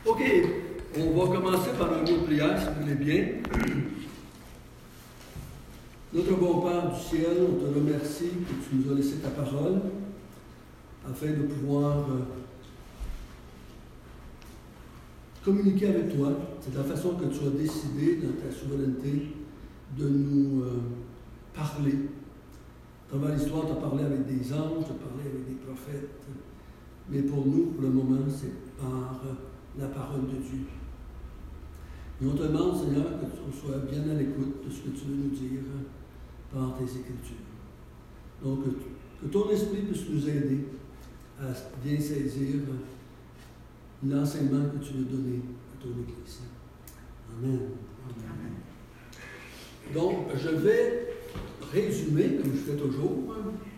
OK, on va commencer par un mot de prière, si vous voulez bien. Notre bon Père du ciel, on te remercie que tu nous as laissé ta parole afin de pouvoir communiquer avec toi. C'est la façon que tu as décidé, dans ta souveraineté, de nous parler. À travers l'histoire, tu as parlé avec des anges, tu as parlé avec des prophètes. Mais pour nous, pour le moment, c'est par la parole de Dieu. Et on te demande, Seigneur, que tu sois bien à l'écoute de ce que tu veux nous dire par tes Écritures. Donc, que ton esprit puisse nous aider à bien saisir l'enseignement que tu veux donner à ton Église. Amen. Amen. Donc, je vais résumer, comme je fais toujours.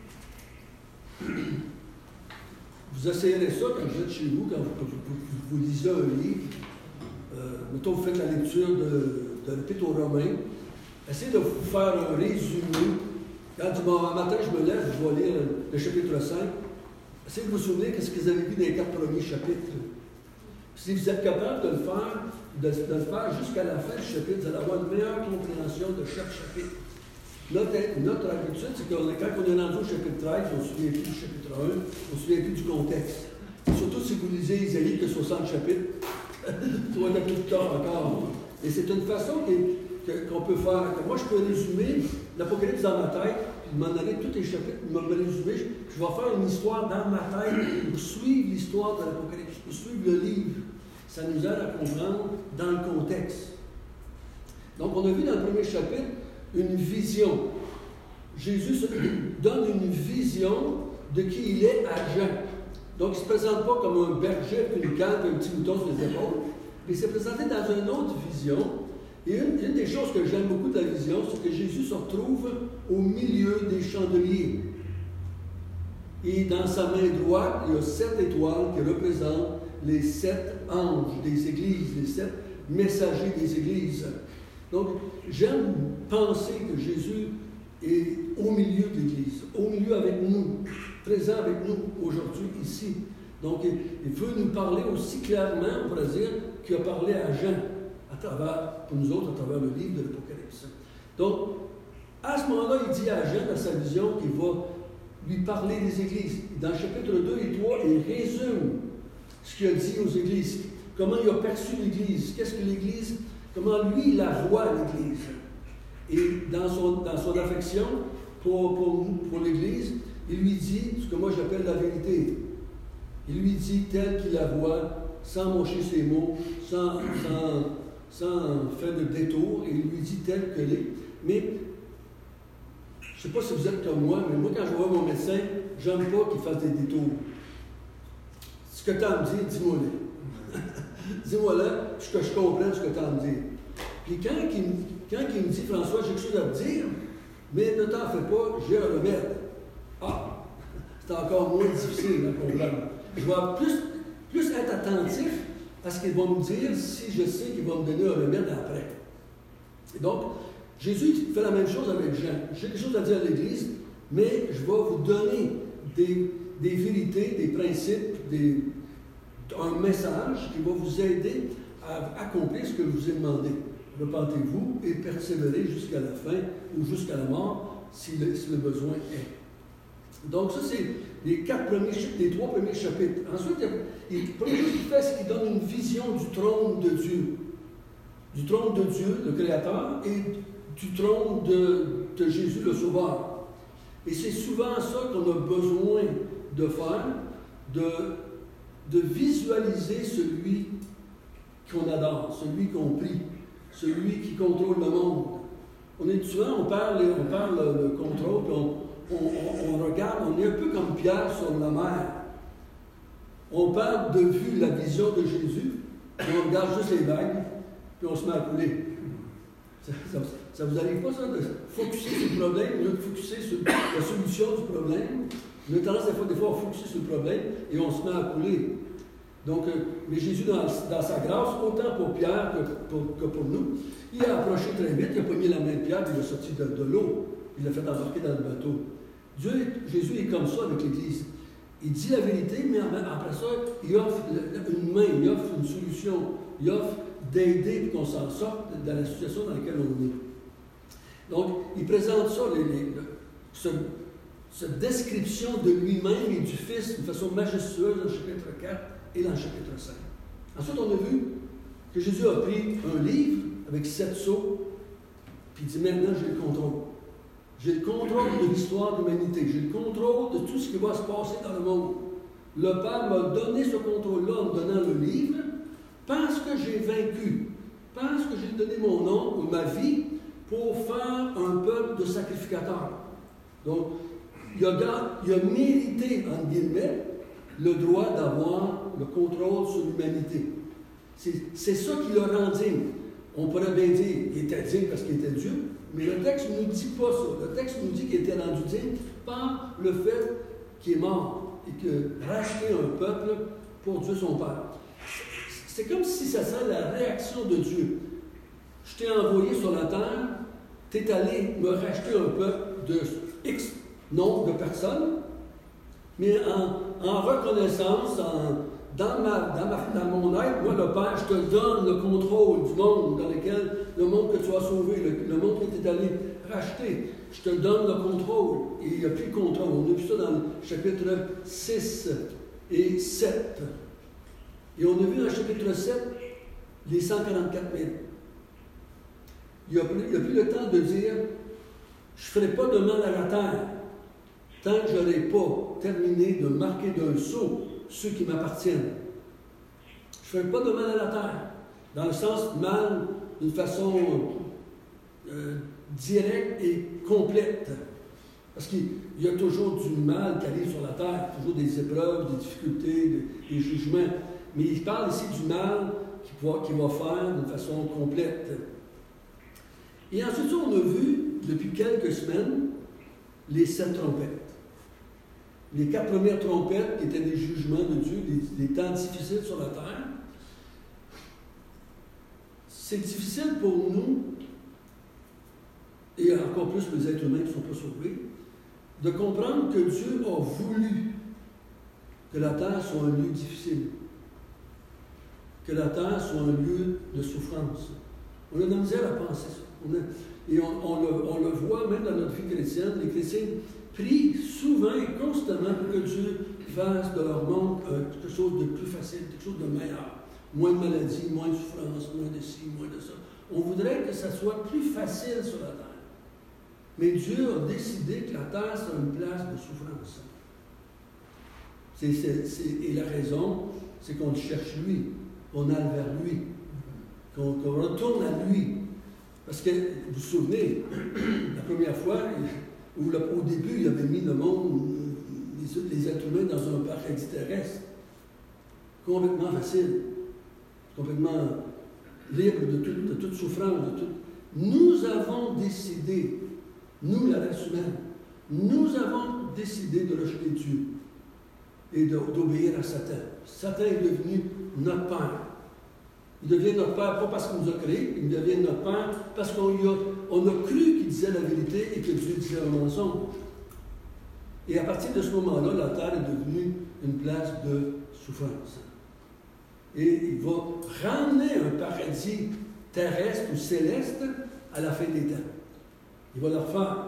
Vous essayerez ça quand vous êtes chez vous, quand vous lisez un livre. Mettons, vous faites la lecture de l'Épître aux Romains. Essayez de vous faire un résumé. Quand dimanche matin, je me lève, je vais lire le chapitre 5. Essayez de vous souvenir de ce que vous avez vu dans les 4 premiers chapitres. Si vous êtes capable de le faire jusqu'à la fin du chapitre, vous allez avoir une meilleure compréhension de chaque chapitre. Notre habitude, c'est que quand on est rendu au chapitre 13, on ne se souvient plus du chapitre 1, on ne se souvient plus du contexte. Surtout si vous lisez Isaïe que 60 chapitres, ça va être plus de temps encore. Et c'est une façon qu'on peut faire. Que moi, je peux résumer l'Apocalypse dans ma tête, puis m'en aller tous les chapitres, me résumer. Je vais faire une histoire dans ma tête pour suivre l'histoire de l'Apocalypse, pour suivre le livre. Ça nous aide à comprendre dans le contexte. Donc, on a vu dans le premier chapitre une vision. Jésus donne une vision de qui il est à Jean. Donc, il ne se présente pas comme un berger avec une canne et un petit mouton sur les épaules, mais il s'est présenté dans une autre vision. Et une des choses que j'aime beaucoup de la vision, c'est que Jésus se retrouve au milieu des chandeliers. Et dans sa main droite, il y a 7 étoiles qui représentent les 7 anges des églises, les 7 messagers des églises. Donc, j'aime penser que Jésus est au milieu de l'Église, au milieu avec nous, présent avec nous aujourd'hui, ici. Donc, il veut nous parler aussi clairement, on pourrait dire, qu'il a parlé à Jean, pour nous autres, à travers le livre de l'Apocalypse. Donc, à ce moment-là, il dit à Jean, dans sa vision, qu'il va lui parler des églises. Dans le chapitre 2 et 3, il résume ce qu'il a dit aux églises, comment il a perçu l'Église, qu'est-ce que l'Église, comment lui, il la voit, l'Église. Et dans son affection pour l'Église, il lui dit ce que moi j'appelle la vérité. Il lui dit telle qu'il la voit, sans mocher ses mots, sans faire de détour, et il lui dit telle qu'elle est. Mais, je ne sais pas si vous êtes comme moi, mais moi, quand je vois mon médecin, j'aime pas qu'il fasse des détours. Ce que tu as à me dire, dis-moi-le. Dis-moi là, que je comprenne ce que tu as à me dire. Puis quand il me dit, François, j'ai quelque chose à te dire, mais ne t'en fais pas, j'ai un remède. Ah, c'est encore moins difficile à comprendre. Je vais plus être attentif à ce qu'il va me dire si je sais qu'il va me donner un remède après. Et donc, Jésus fait la même chose avec Jean. J'ai quelque chose à dire à l'Église, mais je vais vous donner des vérités, des principes, un message qui va vous aider à accomplir ce que je vous ai demandé. Repentez-vous et persévérez jusqu'à la fin ou jusqu'à la mort si le besoin est. Donc, ça, c'est les 3 premiers chapitres. Ensuite, la première chose qu'il fait, c'est qu'il donne une vision du trône de Dieu. Du trône de Dieu, le Créateur, et du trône de Jésus, le Sauveur. Et c'est souvent ça qu'on a besoin de faire, de visualiser celui qu'on adore, celui qu'on prie, celui qui contrôle le monde. On parle le contrôle, puis on regarde, on est un peu comme Pierre sur la mer. On parle de vue la vision de Jésus, puis on regarde juste les vagues, puis on se met à couler. Ça vous arrive pas, ça, de focusser sur le problème, au lieu de focusser sur la solution du problème? On a tendance des fois à focusser sur le problème et on se met à couler. Donc, mais Jésus, dans sa grâce, autant pour Pierre que pour nous, il a approché très vite, il a pogné la main de Pierre, puis il a sorti de l'eau, il l'a fait embarquer dans le bateau. Jésus est comme ça avec l'Église. Il dit la vérité, mais après ça, il offre une main, il offre une solution, il offre d'aider pour qu'on s'en sorte dans la situation dans laquelle on est. Donc, il présente ça, cette description de lui-même et du Fils d'une façon majestueuse dans le chapitre 4 et dans le chapitre 5. Ensuite, on a vu que Jésus a pris un livre avec 7 sceaux, puis il dit maintenant j'ai le contrôle. J'ai le contrôle de l'histoire de l'humanité. J'ai le contrôle de tout ce qui va se passer dans le monde. Le Père m'a donné ce contrôle-là en me donnant le livre parce que j'ai vaincu, parce que j'ai donné mon nom ou ma vie pour faire un peuple de sacrificateurs. Donc, il a mérité, entre guillemets, le droit d'avoir le contrôle sur l'humanité. C'est ça qui l'a rendu digne. On pourrait bien dire qu'il était digne parce qu'il était Dieu, mais le texte ne nous dit pas ça. Le texte nous dit qu'il était rendu digne par le fait qu'il est mort et que racheter un peuple pour Dieu son Père. C'est comme si ça serait la réaction de Dieu. Je t'ai envoyé sur la terre, tu es allé me racheter un peuple de X nombre de personnes, mais en reconnaissance, dans mon être, moi, le Père, je te donne le contrôle du monde dans lequel, le monde que tu as sauvé, le monde que tu es allé racheter. Je te donne le contrôle. Et il n'y a plus de contrôle. On a vu ça dans le chapitre 6 et 7. Et on a vu dans le chapitre 7 les 144 000. Il n'a plus le temps de dire « Je ne ferai pas de mal à la terre tant que je n'aurai pas terminé de marquer d'un sceau ceux qui m'appartiennent. Je ne ferai pas de mal à la terre, dans le sens mal d'une façon directe et complète. Parce qu'il y a toujours du mal qui arrive sur la terre, toujours des épreuves, des difficultés, des jugements. Mais il parle ici du mal qu'il va faire d'une façon complète. Et ensuite, on a vu, depuis quelques semaines, les 7 trompettes. Les 4 premières trompettes qui étaient des jugements de Dieu, des temps difficiles sur la terre. C'est difficile pour nous, et encore plus pour les êtres humains qui ne sont pas sauvés, de comprendre que Dieu a voulu que la terre soit un lieu difficile, que la terre soit un lieu de souffrance. On a de la misère à penser ça. Et on le voit même dans notre vie chrétienne. Les chrétiens prient souvent et constamment pour que Dieu fasse de leur monde quelque chose de plus facile, quelque chose de meilleur. Moins de maladies, moins de souffrance, moins de ci, moins de ça. On voudrait que ça soit plus facile sur la terre. Mais Dieu a décidé que la terre soit une place de souffrance. Et la raison, c'est qu'on le cherche lui, qu'on aille vers lui, qu'on retourne à lui. Parce que, vous vous souvenez, la première fois, au début, il avait mis le monde, les êtres humains, dans un paradis terrestre. Complètement facile, complètement libre de toute souffrance. Nous avons décidé, nous, la race humaine, nous avons décidé de rejeter Dieu et d'obéir à Satan. Satan est devenu notre Père. Il devient notre Père, pas parce qu'on nous a créés, il devient notre Père parce qu'on a cru qu'il disait la vérité et que Dieu disait un mensonge. Et à partir de ce moment-là, la terre est devenue une place de souffrance. Et il va ramener un paradis terrestre ou céleste à la fin des temps. Il va le refaire.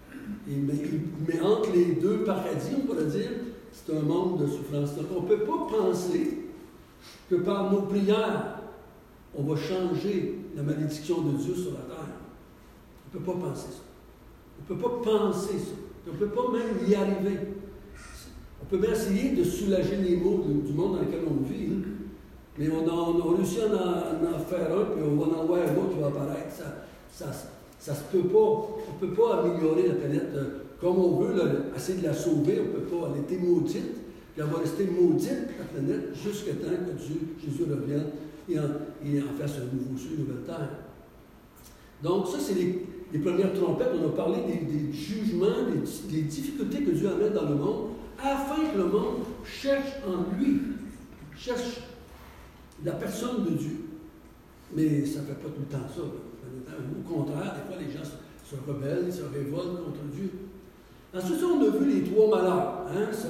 Mais entre les deux paradis, on pourrait dire, c'est un monde de souffrance. Donc on ne peut pas penser que par nos prières, on va changer la malédiction de Dieu sur la terre. On ne peut pas penser ça. On ne peut pas penser ça. On ne peut pas même y arriver. On peut bien essayer de soulager les maux du monde dans lequel on vit, mais on a réussi à en faire un, puis on va en avoir un autre qui va apparaître. Ça se peut pas. On ne peut pas améliorer la planète comme on veut, là, essayer de la sauver. On ne peut pas. Elle était maudite, puis elle va rester maudite, la planète, jusqu'à temps que Jésus revienne et en fasse un nouveau ciel, une nouvelle terre. Donc, ça, c'est les premières trompettes. On a parlé des jugements, des difficultés que Dieu amène dans le monde, afin que le monde cherche en lui, cherche la personne de Dieu. Mais ça ne fait pas tout le temps ça. Au contraire, des fois, les gens se rebellent, se révoltent contre Dieu. Ensuite, on a vu les 3 malheurs.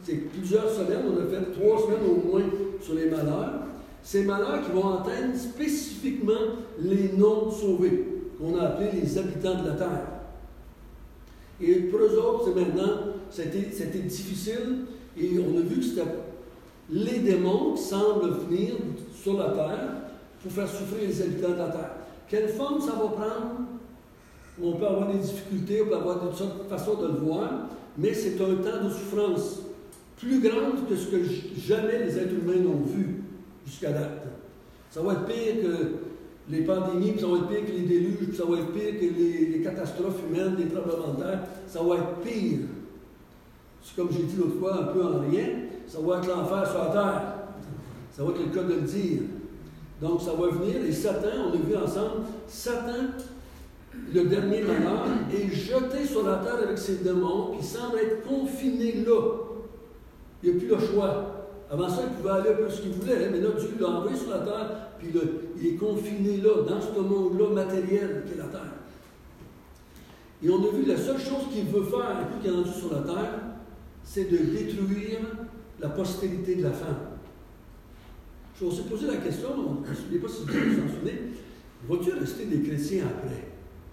c'est plusieurs semaines, on a fait 3 semaines au moins sur les malheurs. Ces malheurs qui vont atteindre spécifiquement les non-sauvés, qu'on a appelés les habitants de la terre. Et pour eux autres, c'est maintenant, c'était difficile, et on a vu que c'était les démons qui semblent venir sur la terre pour faire souffrir les habitants de la terre. Quelle forme ça va prendre? On peut avoir des difficultés, on peut avoir toutes sortes de façons de le voir, mais c'est un temps de souffrance plus grande que ce que jamais les êtres humains n'ont vu jusqu'à date. Ça va être pire que les pandémies, puis ça va être pire que les déluges, puis ça va être pire que les catastrophes humaines, les tremblements de terre. Ça va être pire. C'est comme j'ai dit l'autre fois, un peu en rien, ça va être l'enfer sur la terre. Ça va être le cas de le dire. Donc ça va venir, et Satan, on a vu ensemble, Satan, le dernier malheur, est jeté sur la terre avec ses démons, puis il semble être confiné là. Il n'y a plus le choix. Avant ça, il pouvait aller un peu ce qu'il voulait, mais là, Dieu l'a envoyé sur la terre, puis il est confiné là, dans ce monde-là matériel qu'est la terre. Et on a vu la seule chose qu'il veut faire, depuis qu'il est rendu sur la terre, c'est de détruire la postérité de la femme. On s'est posé la question, on ne se souvient pas si vous vous en souvenez, va-t-il rester des chrétiens après?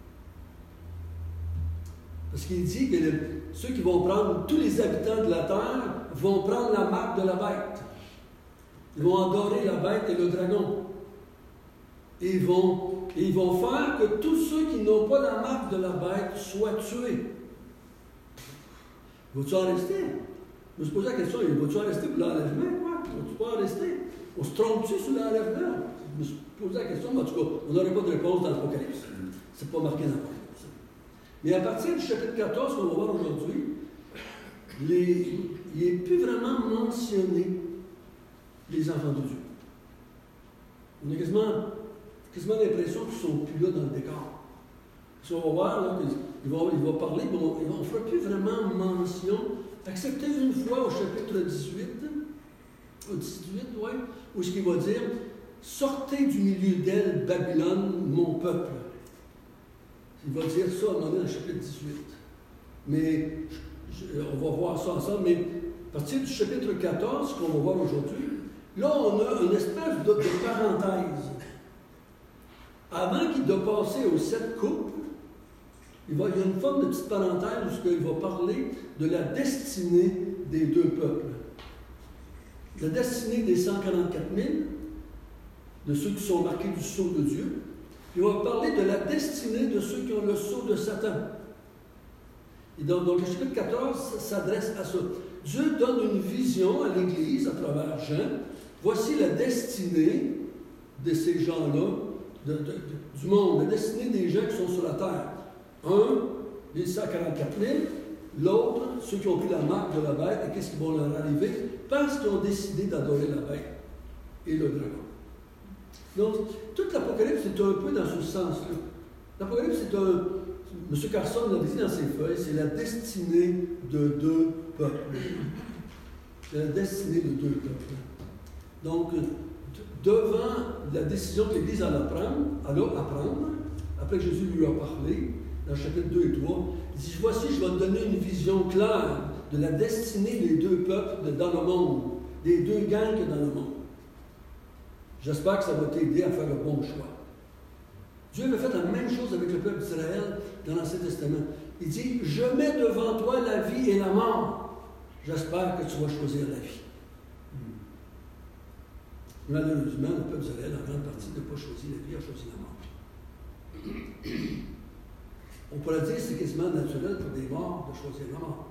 Parce qu'il dit que ceux qui vont prendre, tous les habitants de la terre, vont prendre la marque de la bête. Ils vont adorer la bête et le dragon. Et ils vont faire que tous ceux qui n'ont pas la marque de la bête soient tués. Vas-tu en rester? Je me suis posé la question, vas-tu en rester pour l'enlèvement? Vas-tu pas en rester? On se trompe-tu sur l'enlèvement? Je me suis posé la question, mais en tout cas, on n'aurait pas de réponse dans l'Apocalypse. C'est pas marqué dans l'Apocalypse. Mais à partir du chapitre 14 qu'on va voir aujourd'hui, il n'est plus vraiment mentionné les enfants de Dieu. On a quasiment l'impression qu'ils ne sont plus là dans le décor. Si on va voir, là, il va parler, mais on ne fera plus vraiment mention, excepté une fois au chapitre 18, ouais, où ce qu'il va dire « Sortez du milieu d'elle, Babylone, mon peuple ». Il va dire ça à un moment donné dans le chapitre 18. Mais on va voir ça ensemble. Mais à partir du chapitre 14, qu'on va voir aujourd'hui, là, on a une espèce de parenthèse. Avant de passer aux 7 couples, il y a une forme de petite parenthèse où il va parler de la destinée des 2 peuples. La destinée des 144 000, de ceux qui sont marqués du sceau de Dieu. Il va parler de la destinée de ceux qui ont le sceau de Satan. Et donc le chapitre 14 s'adresse à ça. Dieu donne une vision à l'Église à travers Jean. Voici la destinée de ces gens-là, du monde, la destinée des gens qui sont sur la terre. Un, les 144 000, l'autre, ceux qui ont pris la marque de la bête, et qu'est-ce qui va leur arriver? Parce qu'ils ont décidé d'adorer la bête et le dragon. Donc, toute l'Apocalypse est un peu dans ce sens-là. L'Apocalypse, c'est M. Carson l'a dit dans ses feuilles, c'est la destinée de 2 peuples. C'est la destinée de 2 peuples. Donc, devant la décision que l'Église allait prendre, après que Jésus lui a parlé, dans le chapitre 2 et 3, il dit, voici, je vais te donner une vision claire de la destinée des 2 peuples dans le monde, des 2 gangs dans le monde. J'espère que ça va t'aider à faire le bon choix. Dieu avait fait la même chose avec le peuple d'Israël dans l'Ancien Testament. Il dit, je mets devant toi la vie et la mort. J'espère que tu vas choisir la vie. Malheureusement, le peuple d'Israël, en grande partie, n'a pas choisi la vie, a choisi la mort. On pourrait dire que c'est quasiment naturel pour des morts de choisir la mort.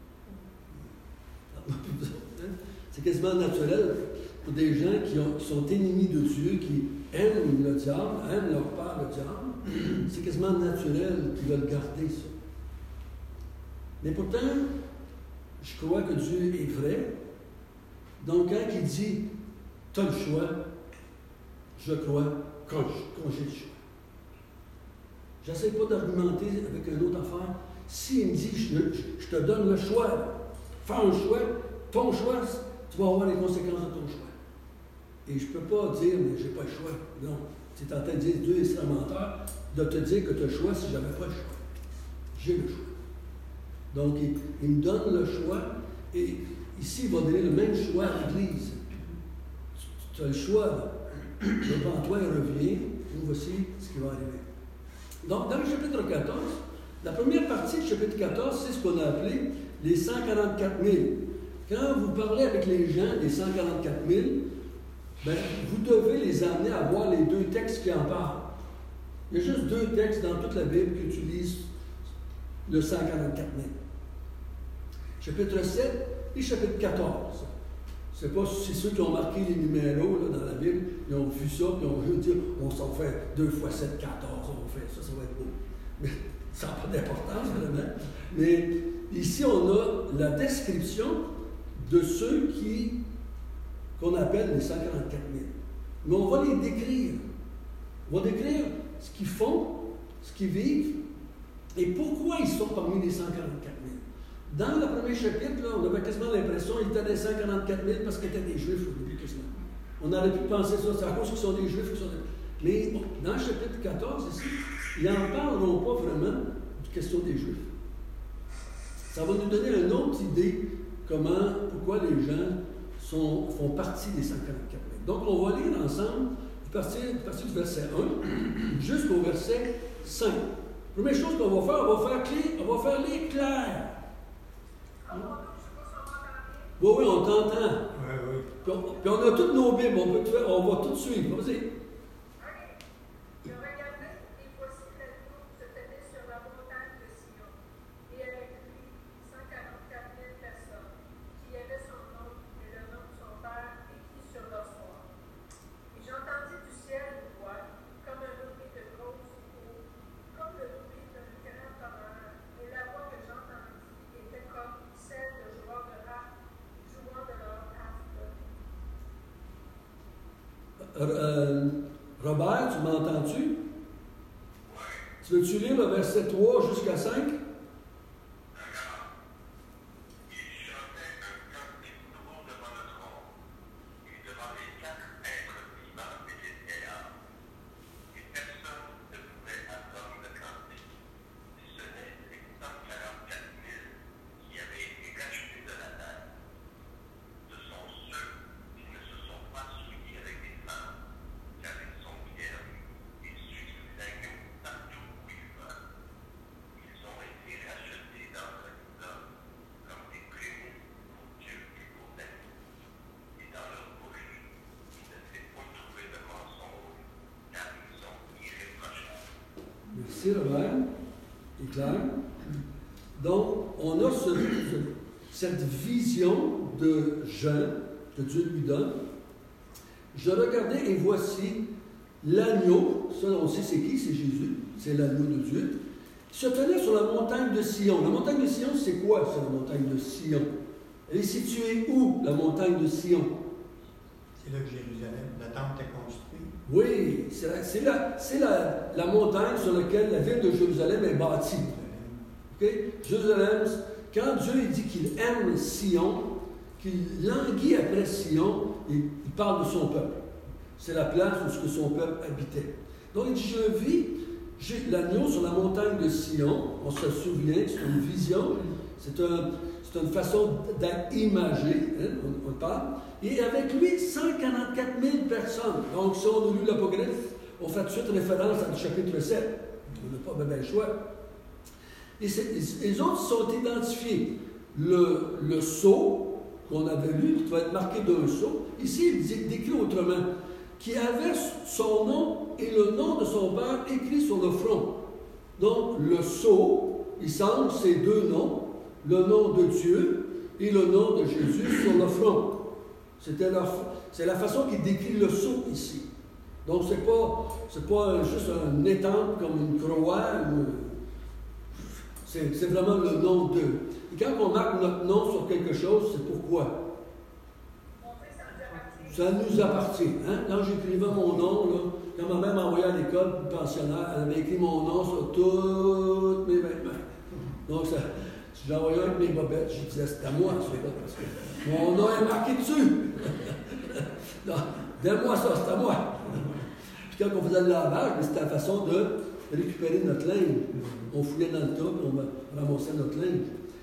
C'est quasiment naturel pour des gens qui sont ennemis de Dieu, qui aiment le diable, aiment leur père le diable. C'est quasiment naturel qu'ils veulent garder ça. Mais pourtant, je crois que Dieu est vrai. Donc, quand il dit « tu as le choix », je crois que j'ai le choix. Je n'essaie pas d'argumenter avec une autre affaire. S'il me dit « je te donne le choix », fais un choix, ton choix, tu vas avoir les conséquences de ton choix. Et je ne peux pas dire, mais je n'ai pas le choix. Non. Tu es en train de dire, Dieu est serait menteur, de te dire que tu as le choix si je n'avais pas le choix. J'ai le choix. Donc, il me donne le choix et ici, il va donner le même choix à l'Église. Tu as le choix, là. Devant toi, il revient, nous voici ce qui va arriver. Donc, dans le chapitre 14, la première partie du chapitre 14, c'est ce qu'on a appelé les 144 000. Quand vous parlez avec les gens des 144 000, ben, vous devez les amener à voir les deux textes qui en parlent. Il y a juste deux textes dans toute la Bible qui utilisent le 144 000. Chapitre 7 et chapitre 14. C'est pas si ceux qui ont marqué les numéros là, dans la Bible, ils ont vu ça, puis ils ont juste dit, on s'en fait 2 fois 7, 14, on fait ça, ça va être beau. Mais ça n'a pas d'importance, vraiment. Mais ici, on a la description de ceux qu'on appelle les 144 000. Mais on va les décrire. On va décrire ce qu'ils font, ce qu'ils vivent, et pourquoi ils sont parmi les 144 000. Dans le premier chapitre, là, on avait quasiment l'impression qu'ils étaient des 144 000 parce qu'ils étaient des Juifs au début, quasiment. On aurait pu penser ça, c'est à cause qu'ils sont des Juifs. Mais bon, dans le chapitre 14, ici, ils n'en parleront pas vraiment de question des Juifs. Ça va nous donner une autre idée pourquoi les gens font partie des 144 000. Donc, on va lire ensemble, partir du verset 1 jusqu'au verset 5. Première chose qu'on va faire, on va faire les clairs. Oui, on t'entend. Oui. Puis on a toutes nos Bibles, on va tout suivre. Vas-y. Je regardais et voici l'agneau se tenait sur la montagne de Sion, et avec lui 144 000 personnes, qui avaient son nom et le nom de son Père écrit sur leur front. Et j'entendis du ciel une voix, comme un bruit de grosse eau, comme le bruit d'un grand tonnerre, et la voix que j'entendis était comme celle de joueurs de harpe jouant de leur harpe. Robert, tu m'entends-tu? Tu veux-tu lire le verset 3 jusqu'à 5? Merci Robert, c'est clair. Donc, on a cette vision de Jean que Dieu lui donne. Je regardais et voici l'agneau, ça on sait c'est qui, c'est Jésus, c'est l'agneau de Dieu, qui se tenait sur la montagne de Sion. La montagne de Sion, c'est quoi, c'est la montagne de Sion? Elle est située où, la montagne de Sion? C'est là que Jérusalem, la temple est construite. Oui, c'est la montagne sur laquelle la ville de Jérusalem est bâtie. Okay? Jérusalem, quand Dieu dit qu'il aime Sion, qu'il languit après Sion, il parle de son peuple. C'est la place où son peuple habitait. Donc il dit, je vis l'agneau sur la montagne de Sion. On se souvient, c'est une vision, c'est une façon d'être imagé, hein, on parle. Et avec lui, 144 000 personnes. Donc, si on a lu l'Apocryphe, on fait tout de suite référence à le chapitre 7. On n'a pas bien le choix. Et les autres sont identifiés. Le sceau qu'on avait lu, qui doit être marqué d'un sceau, ici, il décrit autrement, qui avait son nom et le nom de son père écrit sur le front. Donc, le sceau, il semble, c'est deux noms, le nom de Dieu et le nom de Jésus sur le front. C'est la façon qu'il décrit le sceau ici. Donc, c'est pas juste un étampe comme une croix. C'est vraiment le nom d'eux. Et quand on marque notre nom sur quelque chose, c'est pourquoi? Ça nous appartient. Hein? Quand j'écrivais mon nom, là, quand ma mère m'envoyait à l'école, une pensionnaire, elle avait écrit mon nom sur toutes mes vêtements. Donc, si j'envoyais avec mes bobettes, je disais, c'est à moi, celui-là, parce que mon nom est marqué dessus. Donne-moi ça, c'est à moi. Puis quand on faisait le lavage, c'était la façon de récupérer notre linge. On fouillait dans le tas, puis on ramassait notre linge.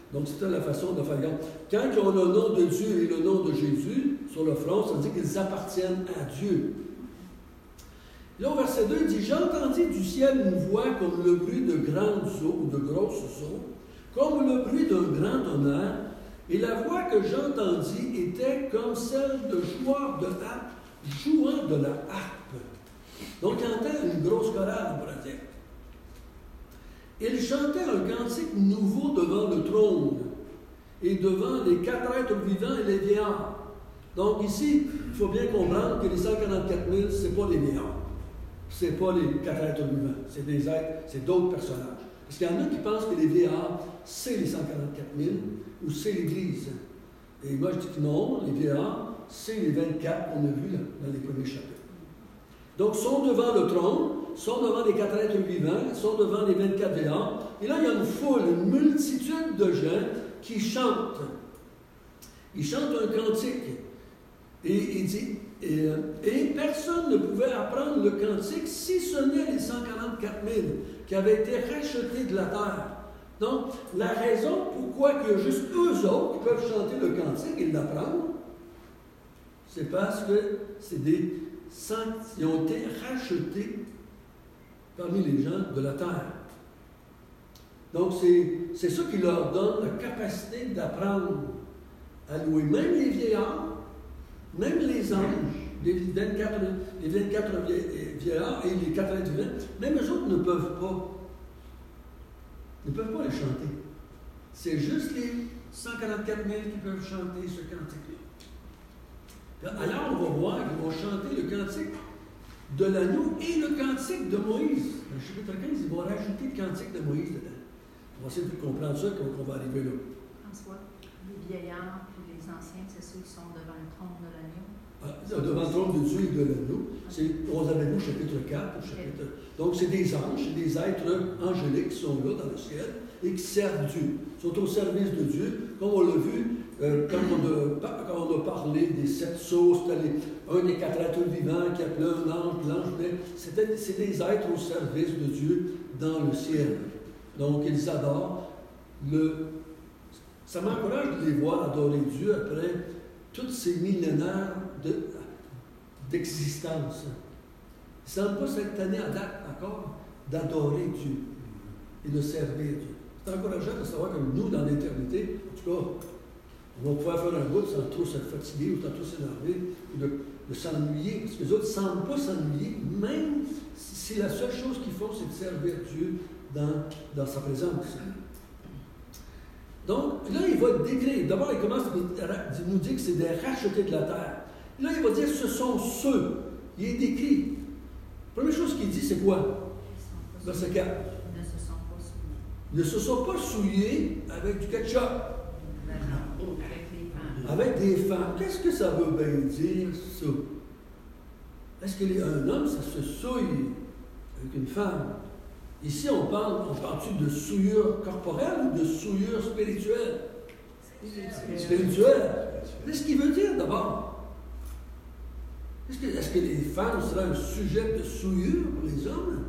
Donc, c'était la façon de faire. Quand ils ont le nom de Dieu et le nom de Jésus sur le front, ça veut dire qu'ils appartiennent à Dieu. Là, au verset 2, il dit « J'entendis du ciel une voix comme le bruit de grandes eaux ou de grosses eaux, comme le bruit d'un grand tonnerre, et la voix que j'entendis était comme celle de joueurs de harpe jouant de la harpe. » Donc, il entend une grosse chorale, on pourrait dire. Il chantait un cantique nouveau devant le trône et devant les 4 êtres vivants et les vieillards. Donc, ici, il faut bien comprendre que les 144 000, ce n'est pas les vieillards. Ce n'est pas les 4 êtres vivants. C'est des êtres, c'est d'autres personnages. Parce qu'il y en a qui pensent que les vieillards, c'est les 144 000 ou c'est l'Église. Et moi, je dis que non, les vieillards, c'est les 24 qu'on a vus là, dans les premiers chapitres. Donc, ils sont devant le trône, sont devant les 4 êtres vivants, sont devant les 24 vieillards. Et là, il y a une foule, une multitude de gens qui chantent. Ils chantent un cantique. Et il dit, et personne ne pouvait apprendre le cantique si ce n'est les 144 000 qui avaient été rachetés de la terre. Donc, la raison pourquoi il y a juste eux autres qui peuvent chanter le cantique et l'apprendre, c'est parce que c'est des saints qui ont été rachetés parmi les gens de la terre. Donc, c'est ça qui leur donne la capacité d'apprendre à louer. Même les vieillards, même les anges, les 24 vieillards et les 4 êtres vivants, même eux autres ne peuvent pas les chanter. C'est juste les 144 000 qui peuvent chanter ce cantique-là. Alors, on va voir qu'ils vont chanter le cantique de l'agneau et le cantique de Moïse. Dans le chapitre 15, ils vont rajouter le cantique de Moïse dedans. On va essayer de comprendre ça quand on va arriver là. François, les vieillards et les anciens, c'est ceux qui sont devant le trône de l'agneau? Devant le trône de Dieu et de l'agneau. On avait vu au chapitre 4. Donc, c'est des anges, c'est des êtres angéliques qui sont là dans le ciel et qui servent Dieu. Ils sont au service de Dieu, comme on l'a vu. Quand on a parlé des 7 sceaux, c'était un des 4 êtres vivants qui appelait un ange, l'ange, c'est des êtres au service de Dieu dans le ciel. Donc, ils adorent ça m'encourage de les voir adorer Dieu après tous ces millénaires d'existence. Ils ne semblent pas cette année à date encore d'adorer Dieu et de servir Dieu. C'est encourageant de savoir que nous, dans l'éternité, en tout cas, on va pouvoir faire un bout sans trop se fatiguer ou sans trop s'énerver ou de s'ennuyer. Parce que les autres ne semblent pas s'ennuyer, même si la seule chose qu'ils font, c'est de servir Dieu dans sa présence. Donc, là, il va décrire. D'abord, il commence à nous dire que c'est des rachetés de la terre. Là, il va dire ce sont ceux. Il est décrit. La première chose qu'il dit, c'est quoi? Verset 4. Ils ne se sont pas souillés avec du ketchup. Avec des femmes. Qu'est-ce que ça veut bien dire, ça? Est-ce qu'un homme, ça se souille avec une femme? Ici, on parle-tu de souillure corporelle ou de souillure spirituelle? Spirituelle. Qu'est-ce qu'il veut dire d'abord? Est-ce que les femmes seraient un sujet de souillure pour les hommes?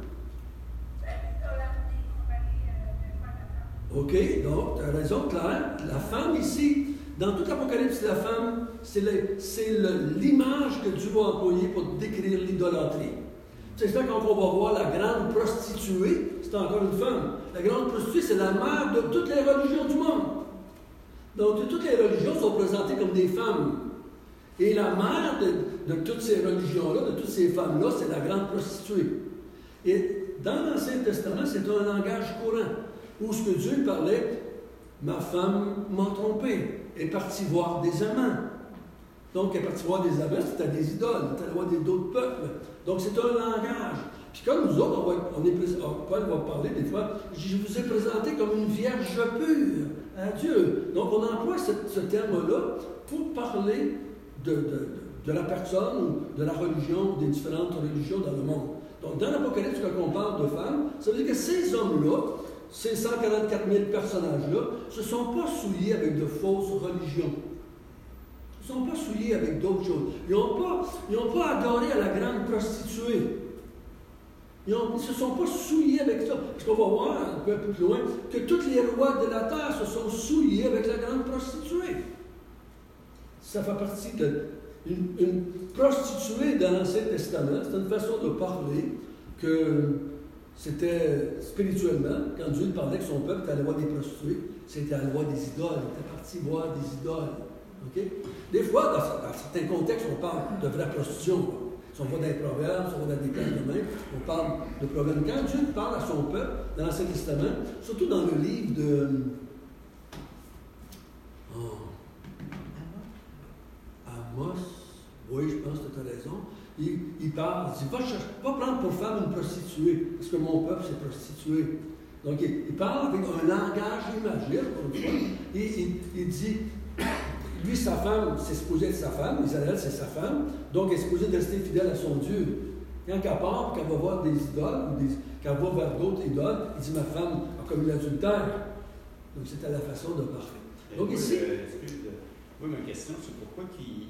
OK, donc, tu as raison, Claire. La femme ici, dans toute l'Apocalypse, la femme, c'est l'image que Dieu va employer pour décrire l'idolâtrie. C'est ça quand on va voir la grande prostituée, c'est encore une femme. La grande prostituée, c'est la mère de toutes les religions du monde. Donc, toutes les religions sont présentées comme des femmes. Et la mère de toutes ces religions-là, de toutes ces femmes-là, c'est la grande prostituée. Et dans l'Ancien Testament, c'est un langage courant, où ce que Dieu parlait, ma femme m'a trompé, est partie voir des amants. Donc, elle est partie voir des amants, c'était des idoles, elle est allée voir d'autres peuples. Donc, c'est un langage. Puis comme nous autres, Paul va parler des fois, je vous ai présenté comme une vierge pure à Dieu. Donc, on emploie ce terme-là pour parler de la personne ou de la religion, des différentes religions dans le monde. Donc, dans l'Apocalypse, quand on parle de femmes, ça veut dire que ces hommes-là, ces 144 000 personnages-là, ne se sont pas souillés avec de fausses religions. Ils ne sont pas souillés avec d'autres choses. Ils n'ont pas adoré à la grande prostituée. Ils ne se sont pas souillés avec ça. Parce qu'on va voir un peu plus loin que tous les rois de la terre se sont souillés avec la grande prostituée. Ça fait partie d'une prostituée dans l'Ancien Testament. C'est une façon de parler que c'était spirituellement, quand Dieu parlait que son peuple était allé voir des prostituées, c'était allé voir des idoles, il était parti voir des idoles. Okay? Des fois, dans certains contextes, on parle de vraie prostitution. Si on va dans les proverbes, si on va dans des plans de main, on parle de problèmes. Quand Dieu parle à son peuple dans l'Ancien Testament, surtout dans le livre de Amos, oui, je pense que tu as raison, il parle, il dit, va prendre pour femme une prostituée, parce que mon peuple s'est prostitué. Donc, il parle avec un langage imagé, encore une fois, et il dit, lui, sa femme, c'est supposé être sa femme, Israël, c'est sa femme, donc elle est supposée rester fidèle à son Dieu. Quand elle part, qu'elle va voir des idoles, ou qu'elle va vers d'autres idoles, il dit, ma femme a commis l'adultère. Donc, c'était la façon de parler. Donc, ici... Oui, ma question, c'est pourquoi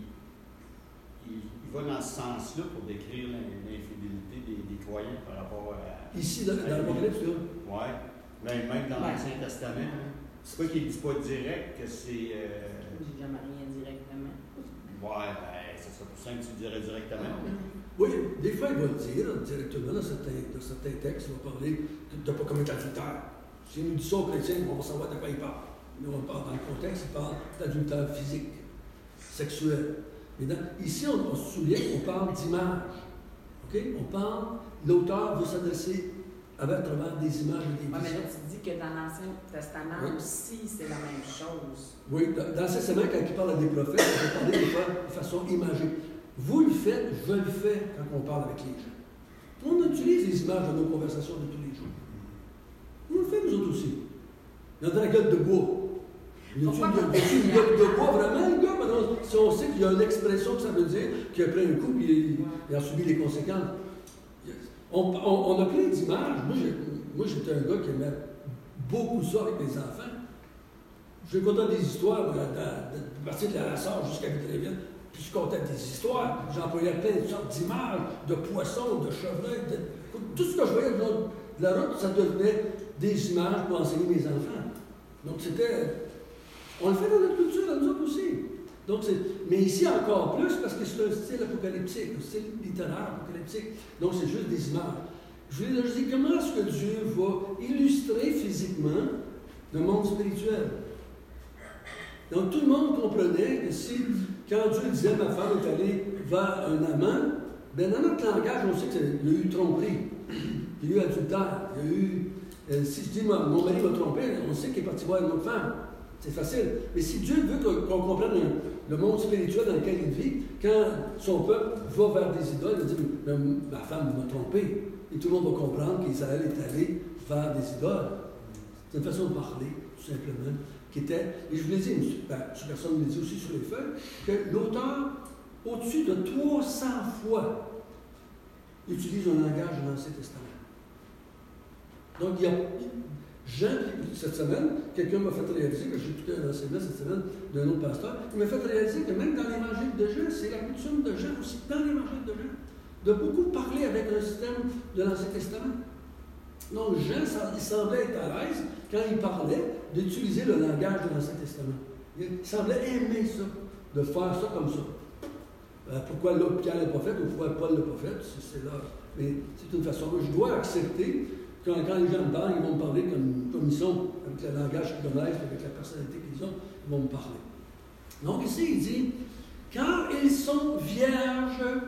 il va dans ce sens-là pour décrire l'infidélité des croyants par rapport à... Ici, dans l'Apocalypse, là? Oui, même dans l'Ancien Testament. C'est pas qu'il ne dit pas direct que c'est... J'ai jamais rien directement. Oui, c'est ça pour ça que tu dirais directement. Oui, des fois, il va le dire directement dans certains textes, il va parler de ne pas commettre l'adultère. Si nous disons aux chrétiens, on va savoir de quoi il parle. Mais on parle dans le contexte, il parle d'adultère physique, sexuel. Mais ici, on se souvient qu'on parle d'image. Okay? On parle, l'auteur veut s'adresser à travers des images et des visions. Mais là, tu dis que dans l'Ancien Testament aussi, c'est la même chose. Oui, dans l'Ancien Testament, quand il parle à des prophètes, il va parler de façon imagée. Vous le faites, je le fais quand on parle avec les gens. On utilise les images dans nos conversations de tous les jours. On le fait, nous autres aussi. Dans la gueule de bois. Il y a une gueule de bois, vraiment, le gars, maintenant, si on sait qu'il y a une expression que ça veut dire, qu'il a pris un coup et il a subi les conséquences. On a plein d'images. Moi, j'étais un gars qui aimait beaucoup ça avec mes enfants. Je contais des histoires, de partir de la Lassar jusqu'à Vitréville, puis je contais des histoires. J'employais plein de sortes d'images, de poissons, de chevreuils, tout ce que je voyais de la route, ça devenait des images pour enseigner mes enfants. Donc, on le fait dans notre culture, dans nous autres aussi. Donc, mais ici encore plus, parce que c'est un style apocalyptique, un style littéraire apocalyptique. Donc, c'est juste des images. Je voulais leur dire comment est-ce que Dieu va illustrer physiquement le monde spirituel. Donc, tout le monde comprenait que quand Dieu disait ma femme est allée vers un amant, bien, dans notre langage, on sait qu'il y a eu tromperie, il y a eu adultère, il y a eu. Si je dis mon mari m'a trompé, on sait qu'il est parti voir une autre femme. C'est facile. Mais si Dieu veut qu'on comprenne le monde spirituel dans lequel il vit, quand son peuple va vers des idoles, il dit ma femme m'a trompé. Et tout le monde va comprendre qu'Israël est allé vers des idoles. C'est une façon de parler, tout simplement, qui était. Et je vous l'ai dit, cette personne me l'a dit aussi sur les feuilles, que l'auteur, au-dessus de 300 fois, utilise un langage de l'Ancien Testament. Donc, il y a. Cette semaine, quelqu'un m'a fait réaliser, que j'ai écouté un enseignement cette semaine d'un autre pasteur, il m'a fait réaliser que même dans l'évangile de Jean, c'est la coutume de Jean aussi, dans l'évangile de Jean, de beaucoup parler avec un système de l'Ancien Testament. Donc Jean, il semblait être à l'aise quand il parlait d'utiliser le langage de l'Ancien Testament. Il semblait aimer ça, de faire ça comme ça. Pourquoi là Pierre le prophète ou pourquoi Paul le prophète, c'est là. Mais c'est une façon. Je dois accepter. Quand les gens me parlent, ils vont me parler comme ils sont, avec le langage qu'ils connaissent, avec la personnalité qu'ils ont, ils vont me parler. Donc ici, il dit, quand ils sont vierges,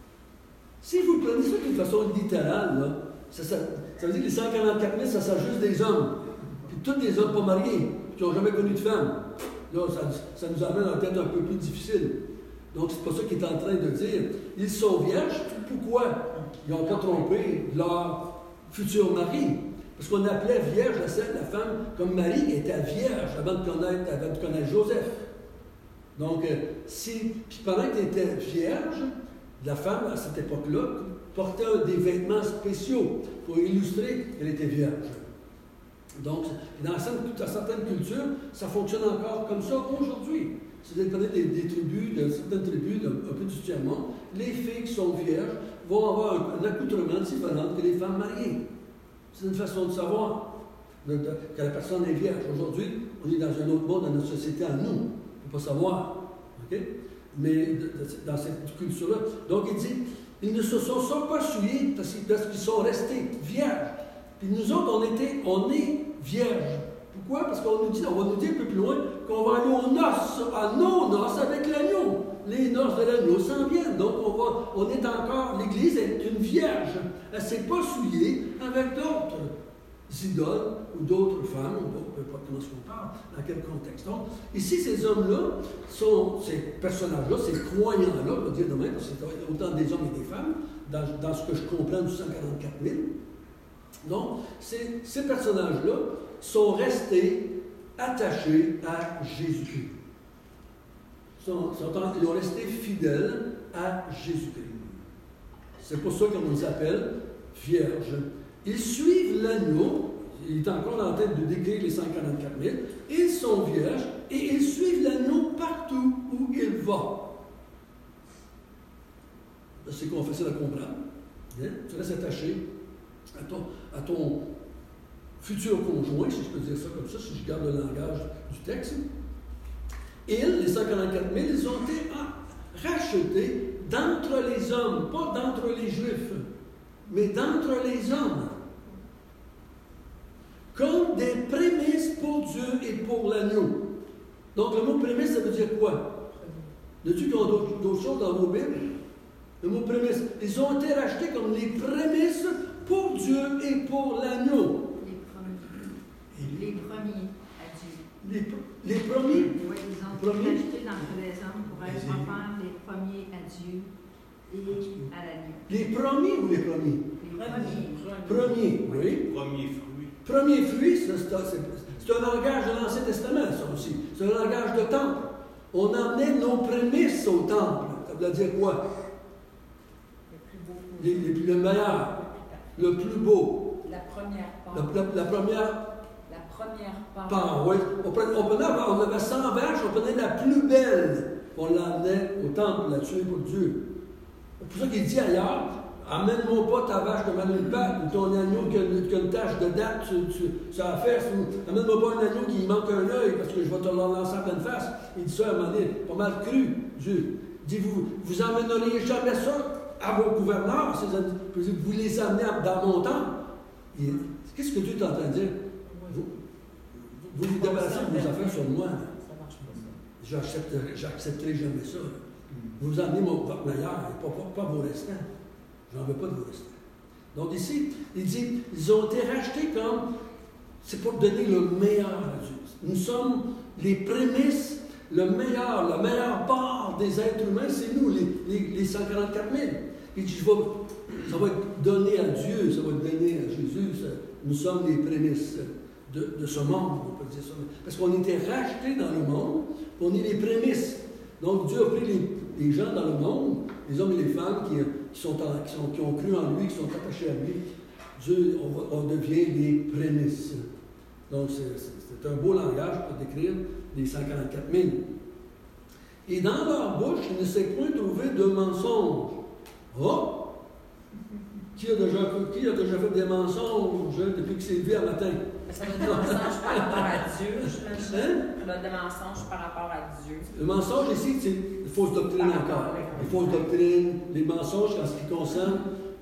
si vous prenez ça d'une façon littérale, là, ça veut dire que les 144 000, ça sert juste des hommes. Puis tous des hommes pas mariés, qui n'ont jamais connu de femme. Là, ça nous amène en tête un peu plus difficile. Donc, c'est pas ça qu'il est en train de dire. Ils sont vierges, pourquoi? Ils n'ont pas trompé leur futur mari. Parce qu'on appelait vierge la femme comme Marie était vierge avant de connaître Joseph. Donc, puis pendant qu'elle était vierge, la femme, à cette époque-là, portait des vêtements spéciaux pour illustrer qu'elle était vierge. Donc, dans certaines cultures, ça fonctionne encore comme ça aujourd'hui. Si vous prenez des tribus, de certaines tribus, un peu du tiers-monde, les filles qui sont vierges vont avoir un accoutrement différent que les femmes mariées. C'est une façon de savoir que la personne est vierge. Aujourd'hui, on est dans un autre monde, dans notre société à nous. On ne peut pas savoir. Okay? Mais dans cette culture-là. Donc, il dit, ils ne se sont pas souillés parce qu'ils sont restés vierges. Puis nous autres, on est vierges. Pourquoi? Parce qu'on va nous dire un peu plus loin qu'on va aller aux noces, à nos noces avec l'agneau. Les noces de l'agneau s'en viennent. Donc, on est encore, l'Église est une vierge. Elle ne s'est pas souillée avec d'autres idoles ou d'autres femmes, ou peu importe comment on parle, dans quel contexte. Donc, ici, ces hommes-là, ces personnages-là, ces croyants-là, on va dire demain, parce que c'est autant des hommes et des femmes, dans ce que je comprends du 144 000. Donc, ces personnages-là sont restés attachés à Jésus-Christ. Ils ont resté fidèles à Jésus-Christ. C'est pour ça qu'on les appelle vierges. Ils suivent l'agneau, il est encore en train de décrire les 144 000, ils sont vierges et ils suivent l'agneau partout où il va. C'est qu'on fait ça à comprendre. Bien? Tu restes attaché à ton futur conjoint, si je peux dire ça comme ça, si je garde le langage du texte. Ils, les 144 000, ils ont été rachetés d'entre les hommes, pas d'entre les Juifs, mais d'entre les hommes, comme des prémices pour Dieu et pour l'agneau. Donc le mot prémisse, ça veut dire quoi? As-tu d'autres choses dans vos Bibles? Le mot prémisse. Ils ont été rachetés comme les prémices pour Dieu et pour l'agneau. Les premiers à Dieu. Les premiers? Oui, ils ont été rachetés d'entre les hommes pour être offerts les premiers à Dieu et à l'agneau. Les premiers ou les premiers? Les premiers. Premiers, oui. Premier fruit. Premier fruit, c'est un langage de l'Ancien Testament, ça aussi. C'est un langage de temple. On emmenait nos prémices au temple. Ça veut dire quoi? Le meilleur, le plus beau. La première part. La première part, oui. On avait 100 vaches, on prenait la plus belle. On l'emmenait au temple, la tuer pour Dieu. C'est pour ça qu'il dit ailleurs, amène-moi pas ta vache comme une patte ou ton agneau qui a une tache de date sur la fesse, ou amène-moi pas un agneau qui manque un œil parce que je vais te le lancer en pleine face. Il dit ça à un moment donné, pas mal cru, Dieu. Il dit, vous emmèneriez jamais ça à vos gouverneurs, vous les amenez dans mon temple. Qu'est-ce que Dieu est en train de dire? Vous vous débarrassez de vos affaires sur moi. J'accepterai jamais ça. Vous amenez votre meilleur, pas vos restants. J'en veux pas de vos restants. Donc ici, il dit, ils ont été rachetés comme, c'est pour donner le meilleur à Dieu. Nous sommes les prémices, la meilleure part des êtres humains, c'est nous, les 144 000. Il dit, ça va être donné à Dieu, ça va être donné à Jésus. Nous sommes les prémices de ce monde, on peut dire ça. Parce qu'on était rachetés dans le monde, on est les prémices. Donc Dieu a pris les gens dans le monde, les hommes et les femmes qui ont cru en lui, qui sont attachés à lui. Dieu, on devient les prémices. Donc c'est un beau langage pour décrire les 144 000. Et dans leur bouche, il ne s'est point trouvé de mensonge. Oh! Qui a déjà fait des mensonges depuis que c'est levé à matin? Ça veut dire des mensonges par rapport à Dieu, j'imagine. Des mensonges par rapport à Dieu. Le mensonge ici, c'est les fausses doctrines encore. Les fausses doctrines, les mensonges en ce qui concerne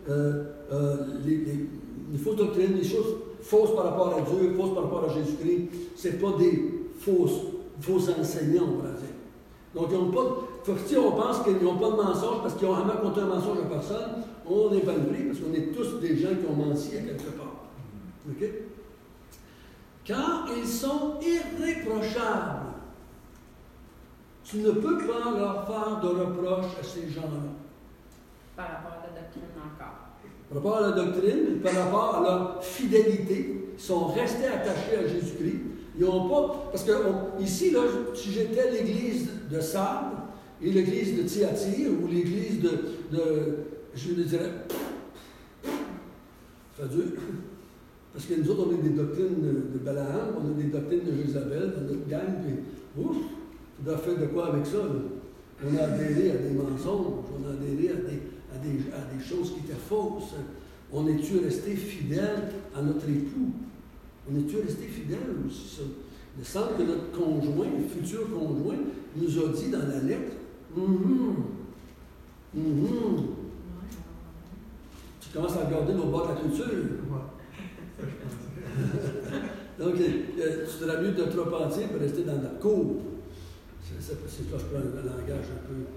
les fausses doctrines, les choses fausses par rapport à Dieu, fausses par rapport à Jésus-Christ. Ce n'est pas des faux enseignants, on va dire. Donc, ils n'ont pas. Si on pense qu'ils n'ont pas de mensonge parce qu'ils ont vraiment compté un mensonge à personne, on n'est pas le pris parce qu'on est tous des gens qui ont menti à quelque part. OK? Car ils sont irréprochables. Tu ne peux pas leur faire de reproches à ces gens-là. Par rapport à la doctrine encore. Par rapport à la doctrine, par rapport à leur fidélité, ils sont restés attachés à Jésus-Christ. Ils n'ont pas. Parce que ici, là, si j'étais l'église de Sardes et l'église de Thyatire ou l'église je le dirais. Ça dure. Parce que nous autres, on a des doctrines de Balaam, on a des doctrines de Jézabel dans notre gang, puis ouf, Tu dois faire de quoi avec ça, là? On a adhéré à des mensonges, on a adhéré à des choses qui étaient fausses. On est-tu resté fidèle à notre époux? On est-tu resté fidèle aussi? Il semble que notre conjoint, le futur conjoint, nous a dit dans la lettre, Tu commences à regarder nos bas de la culture. Donc, tu serais mieux de te repentir et rester dans la cour. C'est là que je prends un langage un peu.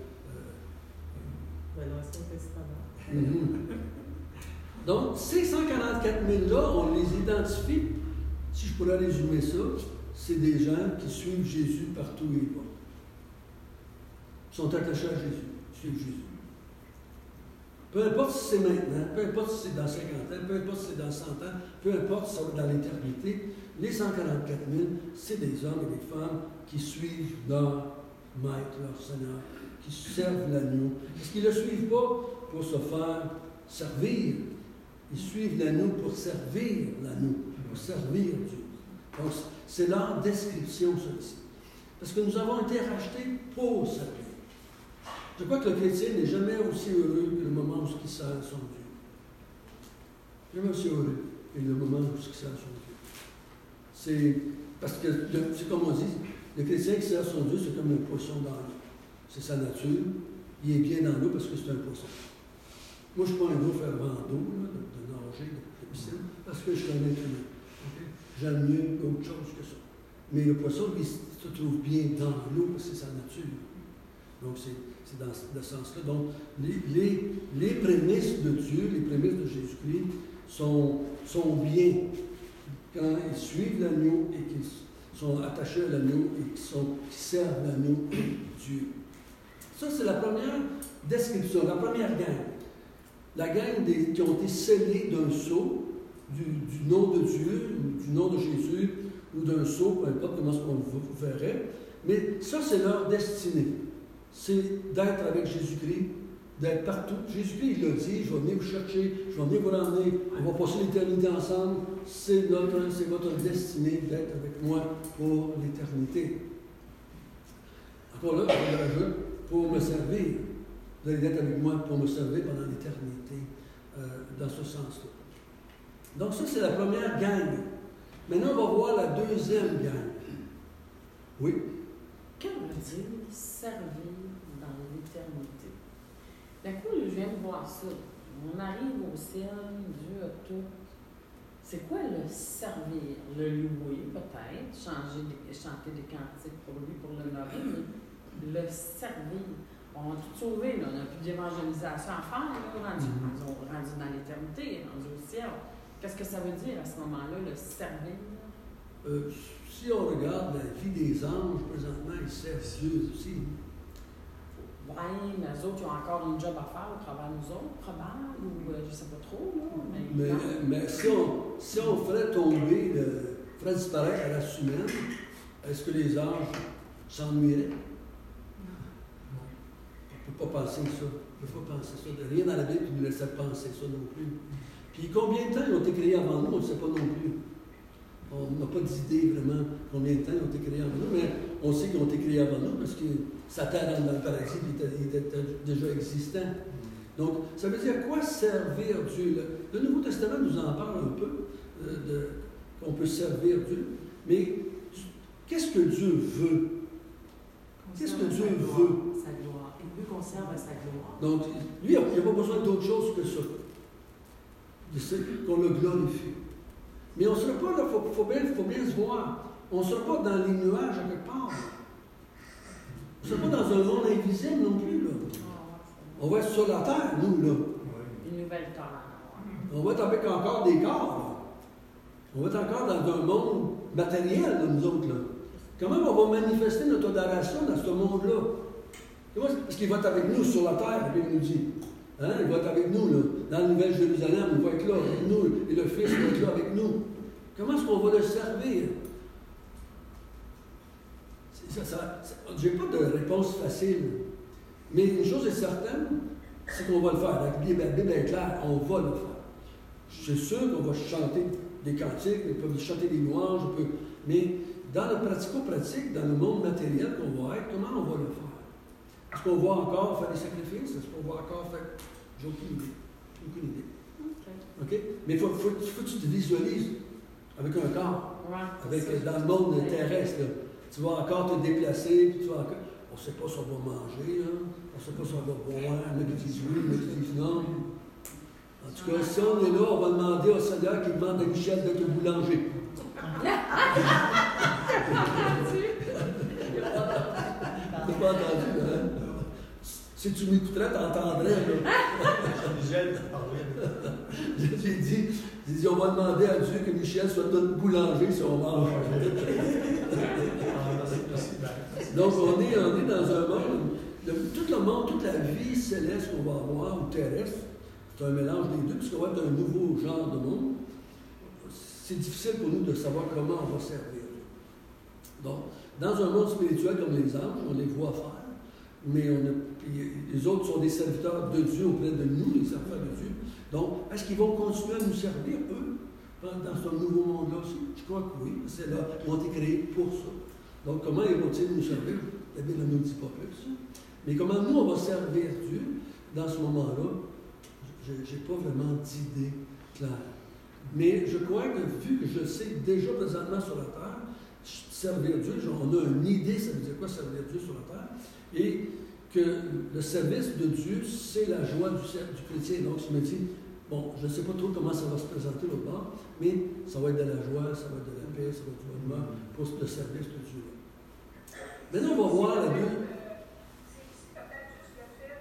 Donc, ces 144 000-là, on les identifie, si je pourrais résumer ça, c'est des gens qui suivent Jésus partout où ils vont. Ils sont attachés à Jésus, suivent Jésus. Peu importe si c'est maintenant, peu importe si c'est dans 50 ans, peu importe si c'est dans 100 ans, peu importe si c'est dans l'éternité, les 144 000, c'est des hommes et des femmes qui suivent leur Maître, leur Seigneur, qui servent l'agneau. Parce qu'ils ne le suivent pas pour se faire servir. Ils suivent l'agneau pour servir l'agneau, pour servir Dieu. Donc, c'est leur description, ceci. Parce que nous avons été rachetés pour servir. Je crois que le chrétien n'est jamais aussi heureux que le moment où il sert son Dieu. Jamais aussi heureux que le moment où il sert son Dieu. C'est parce que, c'est comme on dit, le chrétien qui sert son Dieu, c'est comme un poisson dans l'eau. C'est sa nature. Il est bien dans l'eau parce que c'est un poisson. Moi, je ne suis pas un gros fervent d'eau, de nager, de piscine, parce que je suis un être humain. Okay? J'aime mieux autre chose que ça. Mais le poisson, lui, se trouve bien dans l'eau parce que c'est sa nature. Donc, c'est dans ce sens-là. Donc, les prémices de Dieu, les prémices de Jésus-Christ sont bien quand ils suivent l'agneau et qu'ils sont attachés à l'agneau et qui servent l'agneau et Dieu. Ça, c'est la première description, la première gang. La gang qui ont été scellés d'un sceau, du nom de Dieu, du nom de Jésus, ou d'un sceau, peu importe comment on verrait. Mais ça, c'est leur destinée. C'est d'être avec Jésus-Christ, d'être partout. Jésus-Christ, il l'a dit, je vais venir vous chercher, je vais venir vous ramener, on va passer l'éternité ensemble. C'est votre destinée d'être avec moi pour l'éternité. Encore là, je rajoute, pour me servir. Vous allez être avec moi pour me servir pendant l'éternité, dans ce sens-là. Donc ça, c'est la première gang. Maintenant, on va voir la deuxième gang. Oui? Que veut dire servir dans l'éternité? D'un coup, je viens de voir ça. On arrive au ciel, Dieu a tout. C'est quoi le servir? Le louer, peut-être, chanter des cantiques pour lui, pour le nommer, mais le servir. On a tout sauvé, là. On n'a plus d'évangélisation à faire, là, rendu dans l'éternité, rendu au ciel. Qu'est-ce que ça veut dire à ce moment-là, le servir? Si on regarde la vie des anges, présentement, ils servent Dieu aussi. Oui, mais eux autres, ils ont encore une job à faire au travers de nous autres, probable, ou je ne sais pas trop, là. Mais si on ferait tomber, ferait disparaître la race humaine, est-ce que les anges s'ennuieraient? On ne peut pas penser ça. On ne peut pas penser ça. Rien dans la Bible qui nous laissait penser ça non plus. Puis combien de temps ils ont été créés avant nous, on ne sait pas non plus. On n'a pas d'idée vraiment combien de temps ils ont été créés avant nous, mais on sait qu'ils ont été créés avant nous parce que Satan rentre dans le paradis et il était déjà existant. Donc, ça veut dire quoi servir Dieu? Le Nouveau Testament nous en parle un peu, qu'on peut servir Dieu. Mais qu'est-ce que Dieu veut? Qu'est-ce que Dieu veut? Sa gloire. Il veut qu'on serve à sa gloire. Donc, lui, il n'y a pas besoin d'autre chose que ça. Qu'on le glorifie. Mais on ne sera pas là, il faut bien se voir. On ne sera pas dans les nuages à quelque part. On ne sera pas dans un monde invisible non plus. Là. On va être sur la terre, nous, là. Une nouvelle terre. On va être avec encore des corps, là. On va être encore dans un monde matériel, là, nous autres, là. Comment on va manifester notre adoration dans ce monde-là? Parce qu'il va être avec nous sur la terre, la Bible nous dit. Hein? Il va être avec nous, là. Dans la Nouvelle Jérusalem, il va être là avec nous, et le Fils va être là avec nous. Comment est-ce qu'on va le servir? Je n'ai pas de réponse facile. Mais une chose est certaine, c'est qu'on va le faire. La Bible est claire, on va le faire. Je suis sûr qu'on va chanter des cantiques, on peut chanter des louanges, mais dans le pratico-pratique, dans le monde matériel qu'on va être, comment on va le faire? Est-ce qu'on va encore faire des sacrifices? Est-ce qu'on va encore faire... J'ai aucune idée. OK? Mais il faut que tu te visualises avec un corps, dans le monde terrestre. Là. Tu vas encore te déplacer, puis tu vas encore... On ne sait pas si on va manger, là. On ne sait pas si on va boire, il y en a qui disent oui, il y en a qui disent non. En tout cas, si on est là, on va demander au Seigneur qu'il demande à Michel d'être au boulanger. Tu n'as pas entendu, hein? Si tu m'écouterais, t'entendrais, là. Michel parlait. J'ai dit, on va demander à Dieu que Michel soit notre boulanger si on mange. Donc, on est dans un monde, tout le monde, toute la vie céleste qu'on va avoir, ou terrestre, c'est un mélange des deux, puisqu'on va être un nouveau genre de monde. C'est difficile pour nous de savoir comment on va servir. Donc, dans un monde spirituel comme les anges, on les voit faire, mais les autres sont des serviteurs de Dieu auprès de nous, les serviteurs de Dieu. Donc, est-ce qu'ils vont continuer à nous servir, eux, dans ce nouveau monde-là aussi? Je crois que oui, c'est là, ils ont été créés pour ça. Donc, comment ils vont-ils nous servir? La Bible ne nous dit pas plus. Mais comment nous, on va servir Dieu dans ce moment-là? Je n'ai pas vraiment d'idée claire. Mais je crois que, vu que je sais déjà présentement sur la terre, servir Dieu, on a une idée, ça veut dire quoi servir Dieu sur la terre, et que le service de Dieu, c'est la joie du chrétien. Donc, je me dis, bon, je ne sais pas trop comment ça va se présenter l'autre bord, mais ça va être de la joie, ça va être de la paix, ça va être du bonheur pour le service de Dieu. Maintenant, on va voir la Bible. C'est peut-être juste le fait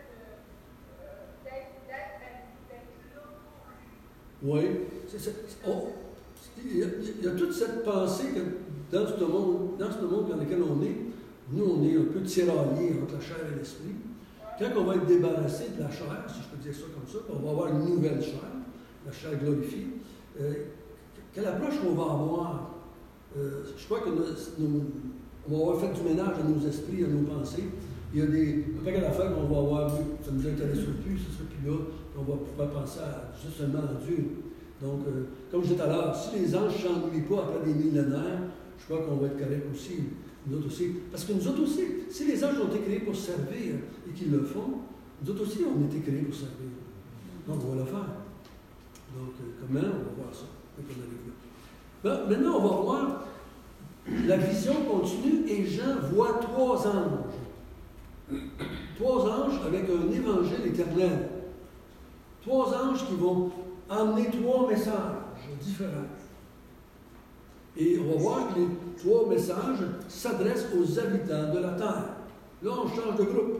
d'être là pour lui. Oui. Il y a toute cette pensée que dans ce monde dans lequel on est, nous, on est un peu tiraillés entre la chair et l'esprit. Quand on va être débarrassé de la chair, si je peux dire ça comme ça, on va avoir une nouvelle chair, la chair glorifiée. Quelle approche qu'on va avoir? Je crois que on va avoir fait du ménage à nos esprits, à nos pensées. Il y a un paquet d'affaires qu'on va avoir vu, ça ne nous intéresse plus, ce sera plus là, on va pouvoir penser juste seulement à Dieu. Donc, comme je disais tout à l'heure, si les anges ne s'ennuient pas après des millénaires, je crois qu'on va être correct aussi, nous autres aussi. Parce que nous autres aussi, si les anges ont été créés pour servir et qu'ils le font, nous autres aussi, on a été créés pour servir. Donc, on va le faire. Donc, comment on va voir ça, quand on arrive là. Ben, maintenant, on va voir la vision continue et Jean voit 3 anges. 3 anges avec un évangile éternel. 3 anges qui vont amener 3 messages différents. Et on va voir que les 3 messages s'adressent aux habitants de la terre. Là, on change de groupe.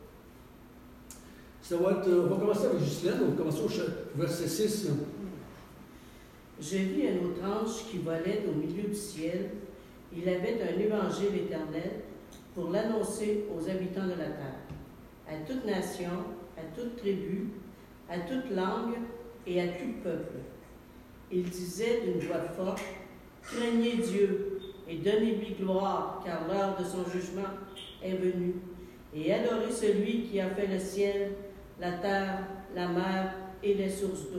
Ça va être, on va commencer avec Ghislaine, on va commencer au verset 6. J'ai vu un autre ange qui volait au milieu du ciel. Il avait un évangile éternel pour l'annoncer aux habitants de la terre, à toute nation, à toute tribu, à toute langue et à tout peuple. Il disait d'une voix forte, « Craignez Dieu et donnez-lui gloire, car l'heure de son jugement est venue, et adorez celui qui a fait le ciel, la terre, la mer et les sources d'eau. »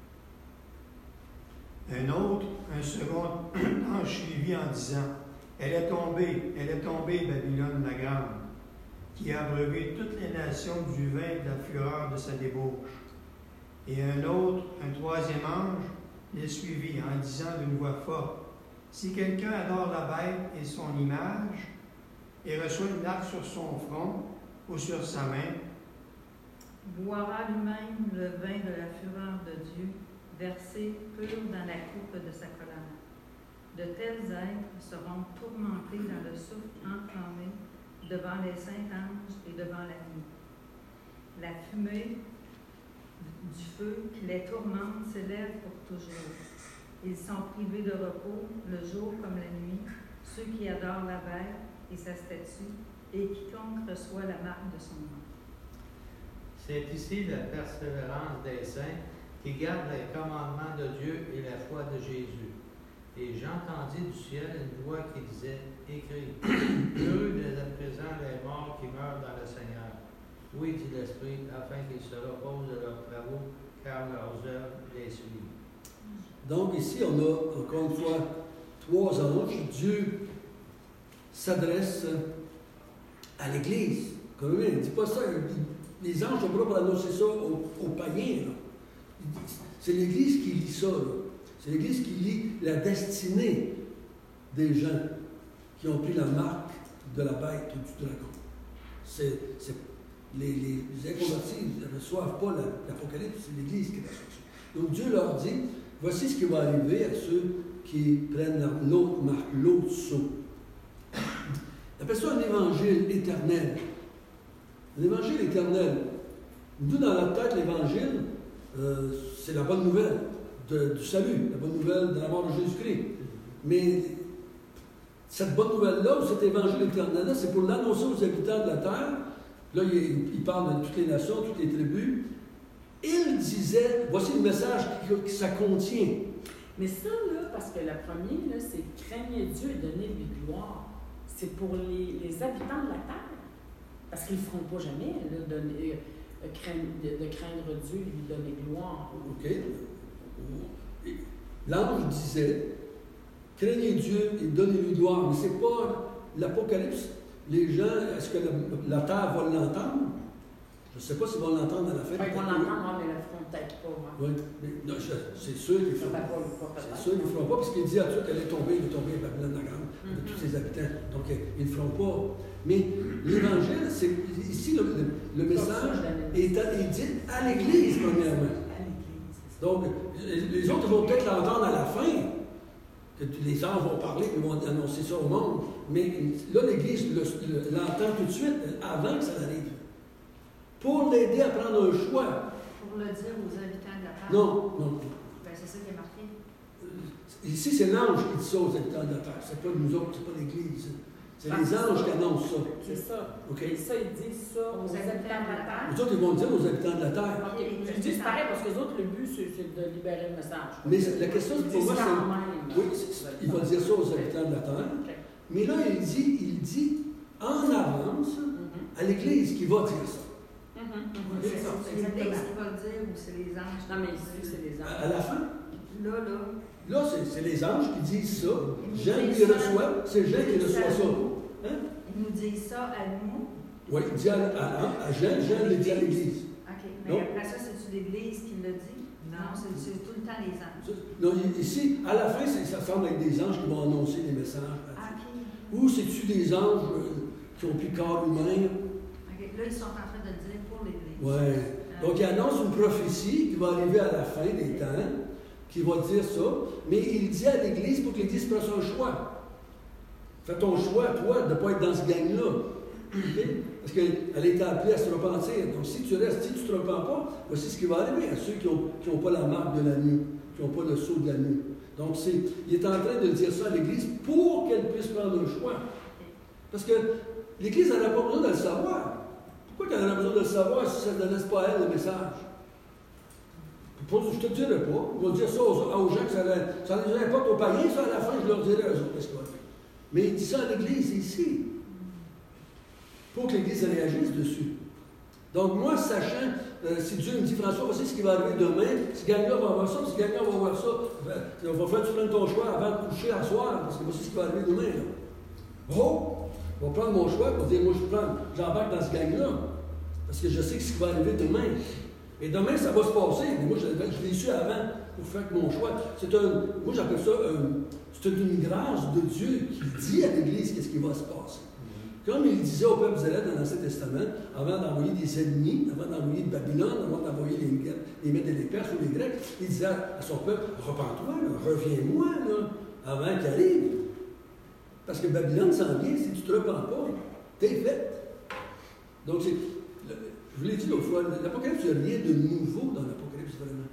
Un second ange suivit en disant, elle est tombée, Babylone la grande, qui a abreuvé toutes les nations du vin de la fureur de sa débauche. Et un troisième ange, les suivit en disant d'une voix forte, si quelqu'un adore la bête et son image, et reçoit une marque sur son front ou sur sa main, boira lui-même le vin de la fureur de Dieu, versé pur dans la coupe de sa colère. De tels êtres seront tourmentés dans le souffle enflammé devant les saints anges et devant la nuit. La fumée du feu qui les tourmente s'élève pour toujours. Ils sont privés de repos le jour comme la nuit, ceux qui adorent la bête et sa statue, et quiconque reçoit la marque de son nom. C'est ici la persévérance des saints qui gardent les commandements de Dieu et la foi de Jésus. Et j'entendis du ciel une voix qui disait, écrit, heureux dès à présent les morts qui meurent dans le Seigneur. Oui, dit l'Esprit, afin qu'ils se reposent de leurs travaux, car leurs œuvres les suivent. Donc ici, on a encore une fois 3 anges. Dieu s'adresse à l'Église. Comme il ne dit pas ça. Les anges sont pas là pour annoncer ça aux païens. Là. C'est l'Église qui lit ça. Là. C'est l'Église qui lit la destinée des gens qui ont pris la marque de la bête ou du dragon. Les inconvertis ne reçoivent pas l'Apocalypse, c'est l'Église qui la cherche. Donc Dieu leur dit, voici ce qui va arriver à ceux qui prennent l'autre marque, l'autre sceau. Il appelle ça un évangile éternel. Un évangile éternel. Nous, dans notre tête, l'évangile, c'est la bonne nouvelle du salut, la bonne nouvelle de la mort de Jésus-Christ. Mais cette bonne nouvelle-là, ou cet évangile éternel-là, c'est pour l'annoncer aux habitants de la terre. Là, il parle de toutes les nations, toutes les tribus. Il disait, voici le message que ça contient. Mais ça, là, parce que le premier, là, c'est craignez Dieu et donnez-lui gloire. C'est pour les habitants de la terre. Parce qu'ils ne le feront pas jamais, là, de craindre Dieu et lui donner gloire. OK. L'ange disait, craignez Dieu et donnez-lui gloire. Mais ce n'est pas l'Apocalypse. Les gens, est-ce que la terre va l'entendre? Je ne sais pas s'ils vont l'entendre à la fin. Ils vont l'entendre, mais ils ne le feront peut-être pas. Hein. Oui, mais c'est sûr qu'ils ne le feront pas. C'est sûr qu'ils ne le feront pas, parce qu'il dit à Dieu qu'elle est tombée à Babylone la Grande, de tous ses habitants. Donc, ils ne le feront pas. Mais l'Évangile, c'est ici, le message est dit à l'Église, premièrement. Donc, les autres vont peut-être l'entendre à la fin, que les anges vont parler, ils vont annoncer ça au monde. Mais là, l'Église l'entend tout de suite, avant que ça arrive. Pour l'aider à prendre un choix. Pour le dire aux habitants de la terre. Non. Ben, c'est ça qui est marqué. Ici, c'est l'ange qui dit ça aux habitants de la terre. C'est pas nous autres, c'est pas l'Église. C'est les anges qui annoncent ça. C'est ça. Okay. Et ça, ils disent ça aux habitants de la terre. Les autres, ils vont le dire aux habitants de la terre. Okay. Je dis c'est pareil parce que les autres, le but, c'est de libérer le message. Mais la question, pour moi, c'est. Oui, il va dire ça aux habitants de la terre. Okay. Mais là, il dit en avance à l'Église qui va dire ça. C'est ça. C'est l'Église qui va le dire ou c'est les anges? Non, mais ici, c'est les anges. À la fin? Là, c'est les anges qui disent ça. Jean qui reçoit, c'est Jean qui reçoit ça. Hein? Ils nous disent ça à nous. Oui, il dit à Jean, Jean le dit à l'Église. OK. Mais donc, après ça, c'est-tu l'Église qui le dit? Non, c'est tout le temps les anges. Non, ici, à la fin, ça semble être des anges qui vont annoncer des messages. OK. Ou c'est-tu des anges qui ont plus corps humain? OK. Là, ils sont en train de le dire pour l'Église. Oui. Donc, il annonce une prophétie qui va arriver à la fin des temps, qui va dire ça, mais il dit à l'Église pour que l'Église fasse un choix. Fais ton choix, toi, de ne pas être dans ce gang-là. Okay? Parce qu'elle est appelée à se repentir. Donc, si tu restes, si tu ne te repens pas, voici ce qui va arriver à ceux qui n'ont pas la marque de l'agneau, qui n'ont pas le sceau de l'agneau. Donc, il est en train de dire ça à l'Église pour qu'elle puisse prendre un choix. Parce que l'Église n'en a pas besoin de le savoir. Pourquoi qu'elle en a besoin de le savoir si ça ne laisse pas à elle le message? Je ne te dirai pas. Je vais dire ça aux gens que ça ne les importe aux païens, ça à la fin, je leur dirai aux autres. Mais il dit ça à l'Église, ici. Pour que l'Église réagisse dessus. Donc, moi, sachant, si Dieu me dit, François, voici ce qui va arriver demain, si gagnant va avoir ça, si gagnant va avoir ça, il va falloir que tu prennes ton choix avant de coucher à soir, parce que voici ce qui va arriver demain. Là. Oh! Je vais prendre mon choix pour dire, moi, j'embarque dans ce gang-là, parce que je sais ce qui va arriver demain. Et demain, ça va se passer, mais moi, je l'ai su avant pour faire mon choix. Moi, j'appelle ça c'est une grâce de Dieu qui dit à l'Église qu'est-ce qui va se passer. Comme il disait au peuple d'Israël dans l'Ancien Testament, avant d'envoyer des ennemis, avant d'envoyer de Babylone, avant d'envoyer les Mèdes et les Perses ou les Grecs, il disait à son peuple, repens-toi, reviens-moi, avant qu'il arrive. Parce que Babylone s'en vient, si tu ne te repens pas, t'es fait. Donc, je vous l'ai dit l'autre fois, l'Apocalypse, il n'y a rien de nouveau dans l'Apocalypse, vraiment.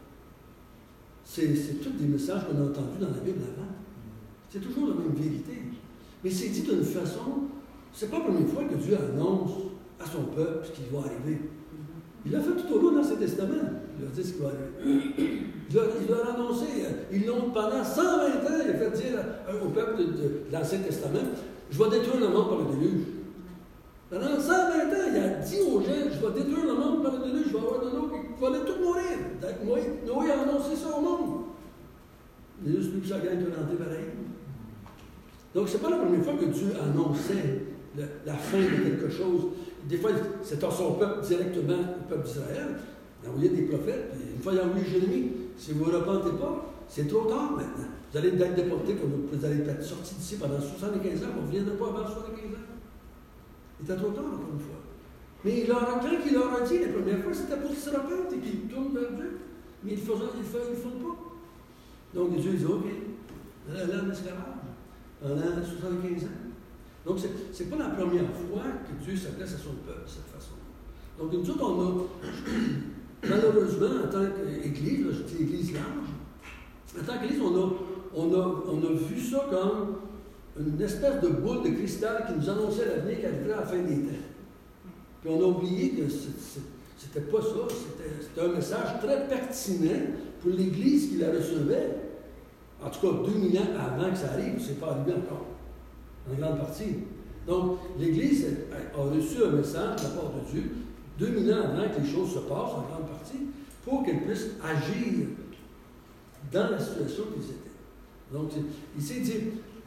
C'est tous des messages qu'on a entendus dans la Bible avant. C'est toujours la même vérité. Mais c'est dit d'une façon, c'est pas la première fois que Dieu annonce à son peuple ce qui va arriver. Il l'a fait tout au long de l'Ancien Testament. Il a dit ce qui va arriver. Il l'a annoncé. Pendant 120 ans, il a fait dire au peuple de l'Ancien Testament, je vais détruire le monde par le déluge. Pendant 120 ans, il a dit aux gens, je vais détruire le monde par le déluge, je vais avoir de l'eau, ils vont tous mourir. Noé a annoncé ça au monde. Il y a juste lui que ça gagne de l'entrée pareil. Donc, ce n'est pas la première fois que Dieu annonçait la fin de quelque chose. Des fois, c'est à son peuple directement, le peuple d'Israël. Il envoyait des prophètes, puis une fois il a envoyé Jérémie. Si vous ne vous repentez pas, c'est trop tard maintenant. Vous allez être déportés, vous allez être sortis d'ici pendant 75 ans, vous ne reviendrez pas avant 75 ans. Il était trop tard, encore une fois. Mais quand il leur a dit la première fois, c'était pour qu'ils se repentent et qu'ils tournent vers Dieu. Mais ils ne le font pas. Donc Dieu dit, OK, là en esclavage, pendant 75 ans. Donc, ce n'est pas la première fois que Dieu s'adresse à son peuple de cette façon. Donc, nous autres, on a, malheureusement, en tant qu'Église, je dis Église large, en tant qu'Église, on a vu ça comme une espèce de boule de cristal qui nous annonçait l'avenir qui arriverait à la fin des temps. Puis on a oublié que c'était pas ça, c'était un message très pertinent pour l'Église qui la recevait, en tout cas 2000 ans avant que ça arrive, c'est pas arrivé encore. En grande partie. Donc, l'Église a reçu un message de la part de Dieu 2000 ans avant que les choses se passent, en grande partie, pour qu'elle puisse agir dans la situation qu'ils étaient. Donc, il s'est dit,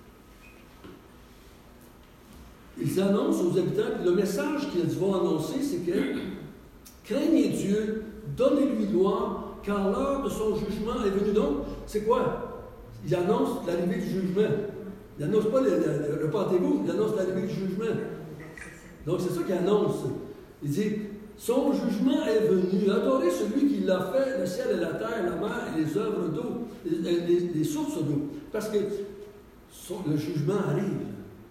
ils annoncent aux habitants, puis le message qu'ils vont annoncer, c'est que craignez Dieu, donnez-lui gloire, car l'heure de son jugement est venue. Donc, c'est quoi? Il annonce l'arrivée du jugement. Il n'annonce pas repentez-vous, il annonce l'arrivée du jugement. Donc c'est ça qu'il annonce. Il dit, son jugement est venu. Adorez celui qui l'a fait, le ciel et la terre, la mer et les œuvres d'eau, les sources d'eau. Parce que le jugement arrive.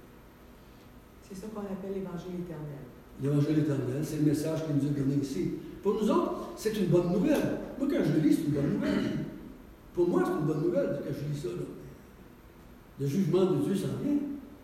C'est ça qu'on appelle l'Évangile éternel. L'Évangile éternel, c'est le message qu'il nous a donné ici. Pour nous autres, c'est une bonne nouvelle. Moi, quand je le lis, c'est une bonne nouvelle. Pour moi, c'est une bonne nouvelle quand je lis ça. Là. Le jugement de Dieu s'en vient.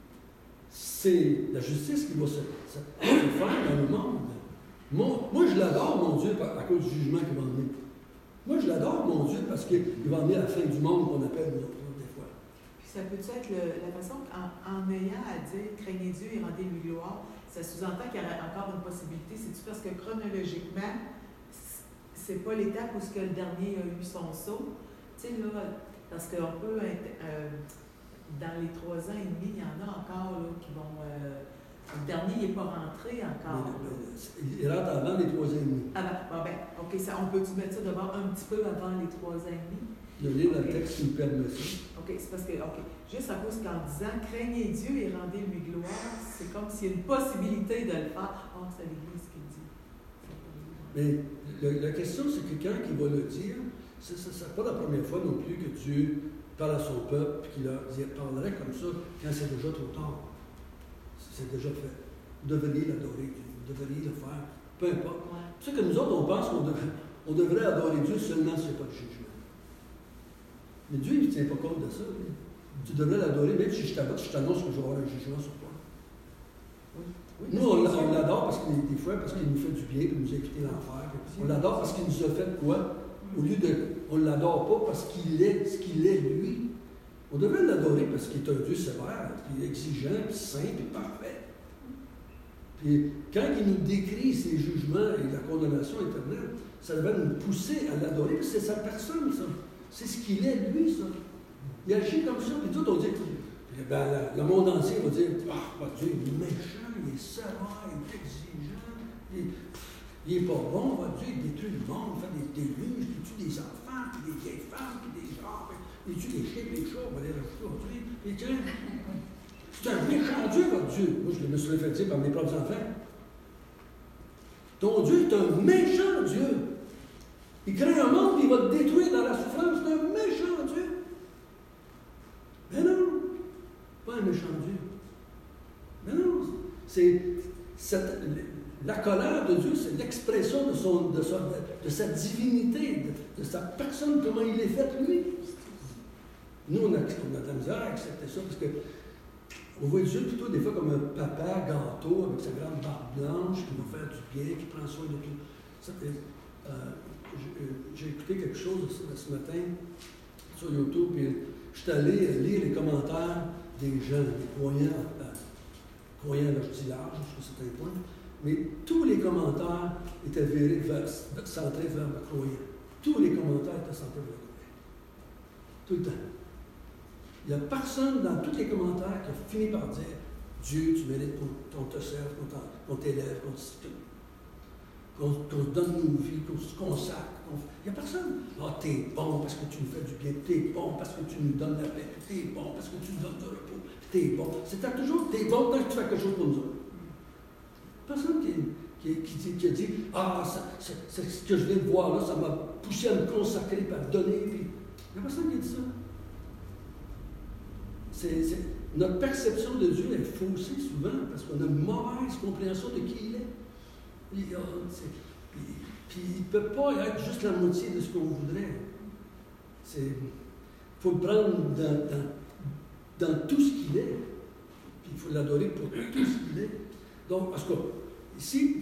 C'est la justice qui va se faire dans le monde. Moi, je l'adore, mon Dieu, à cause du jugement qu'il va emmener. Moi, je l'adore, mon Dieu, parce qu'il va emmener la fin du monde qu'on appelle nous autres, des fois. Puis ça peut être la façon qu'en ayant à dire craignez Dieu et rendez-lui gloire, ça sous-entend qu'il y a encore une possibilité. C'est-tu parce que chronologiquement, c'est pas l'étape où le dernier a eu son saut? Tu sais, là, parce qu'on peut être. Dans les 3 ans et demi, il y en a encore là, qui vont. Le dernier, il n'est pas rentré encore. Il rentre avant les 3 ans et demi. Bon, OK, on peut-tu mettre ça devant un petit peu avant les 3 ans et demi? Il y a un livre dans le texte qui nous permet ça. OK, c'est parce que, juste à cause qu'en disant craignez Dieu et rendez-lui gloire, c'est comme s'il y a une possibilité de le faire. Oh, c'est l'Église qui le dit. Mais la question, c'est que quand il va le dire, ce n'est pas la première fois non plus que Dieu parle à son peuple, puis qu'il leur parlerait comme ça quand c'est déjà trop tard. C'est déjà fait. Vous devriez l'adorer, Dieu. Vous devriez le faire. Peu importe. Ouais. C'est ça que nous autres, on pense qu'on devrait adorer Dieu seulement s'il n'y a pas de jugement. Mais Dieu, il ne tient pas compte de ça. Lui. Tu devrais l'adorer, même si je t'annonce que je vais avoir un jugement sur toi. Oui, nous, on l'adore parce qu'il nous fait du bien, puis nous a quitté l'enfer. On l'adore parce qu'il nous a fait quoi? Au lieu de. On ne l'adore pas parce qu'il est ce qu'il est, lui. On devrait l'adorer parce qu'il est un Dieu sévère, puis exigeant, puis saint, puis parfait. Puis quand il nous décrit ses jugements et la condamnation éternelle, ça devrait nous pousser à l'adorer, parce que c'est sa personne, ça. C'est ce qu'il est, lui, ça. Il agit comme ça, puis tout, on dit. Le monde entier va dire, votre Dieu, il est méchant, il est sévère, il est exigeant, il n'est pas bon, votre Dieu, il détruit le monde, il fait des déluges, il tue des enfants, puis des vieilles femmes, puis des gens, il tue des chiens, des chats, on va les rajouter aujourd'hui. C'est un méchant Dieu, votre Dieu. Moi, je me suis fait dire par mes propres enfants. Ton Dieu est un méchant Dieu. Il crée un monde, puis il va te détruire dans la souffrance. C'est un méchant Dieu. Mais non, pas un méchant Dieu. Mais non, la colère de Dieu, c'est l'expression de sa divinité, de sa personne, comment il est fait, lui. Nous, on a de la misère à accepter ça, parce qu'on voit Dieu plutôt des fois comme un papa gâteau avec sa grande barbe blanche qui va faire du bien, qui prend soin de tout. J'ai écouté quelque chose ce matin sur YouTube, et je suis allé lire les commentaires des gens, des croyants, là je dis large jusqu'à un certain point, mais tous les commentaires étaient centrés vers le croyant. Tous les commentaires étaient centrés vers le croyant. Tout le temps. Il n'y a personne dans tous les commentaires qui a fini par dire Dieu, tu mérites qu'on te serve, qu'on t'élève, qu'on te donne nos vies, qu'on se consacre. Il n'y a personne. Ah, t'es bon parce que tu nous fais du bien, t'es bon parce que tu nous donnes la paix, t'es bon parce que tu nous donnes le repos, t'es bon. C'était toujours t'es bon quand tu fais quelque chose pour nous autres. Personne qui a dit ah, c'est ce que je viens de voir là, ça m'a poussé à me consacrer et à me donner. Puis, il n'y a personne qui a dit ça. Notre perception de Dieu est faussée souvent parce qu'on a une mauvaise compréhension de qui il est. Puis il ne peut pas être juste la moitié de ce qu'on voudrait. Il faut le prendre dans tout ce qu'il est. Puis il faut l'adorer pour tout ce qu'il est. Donc, parce que ici,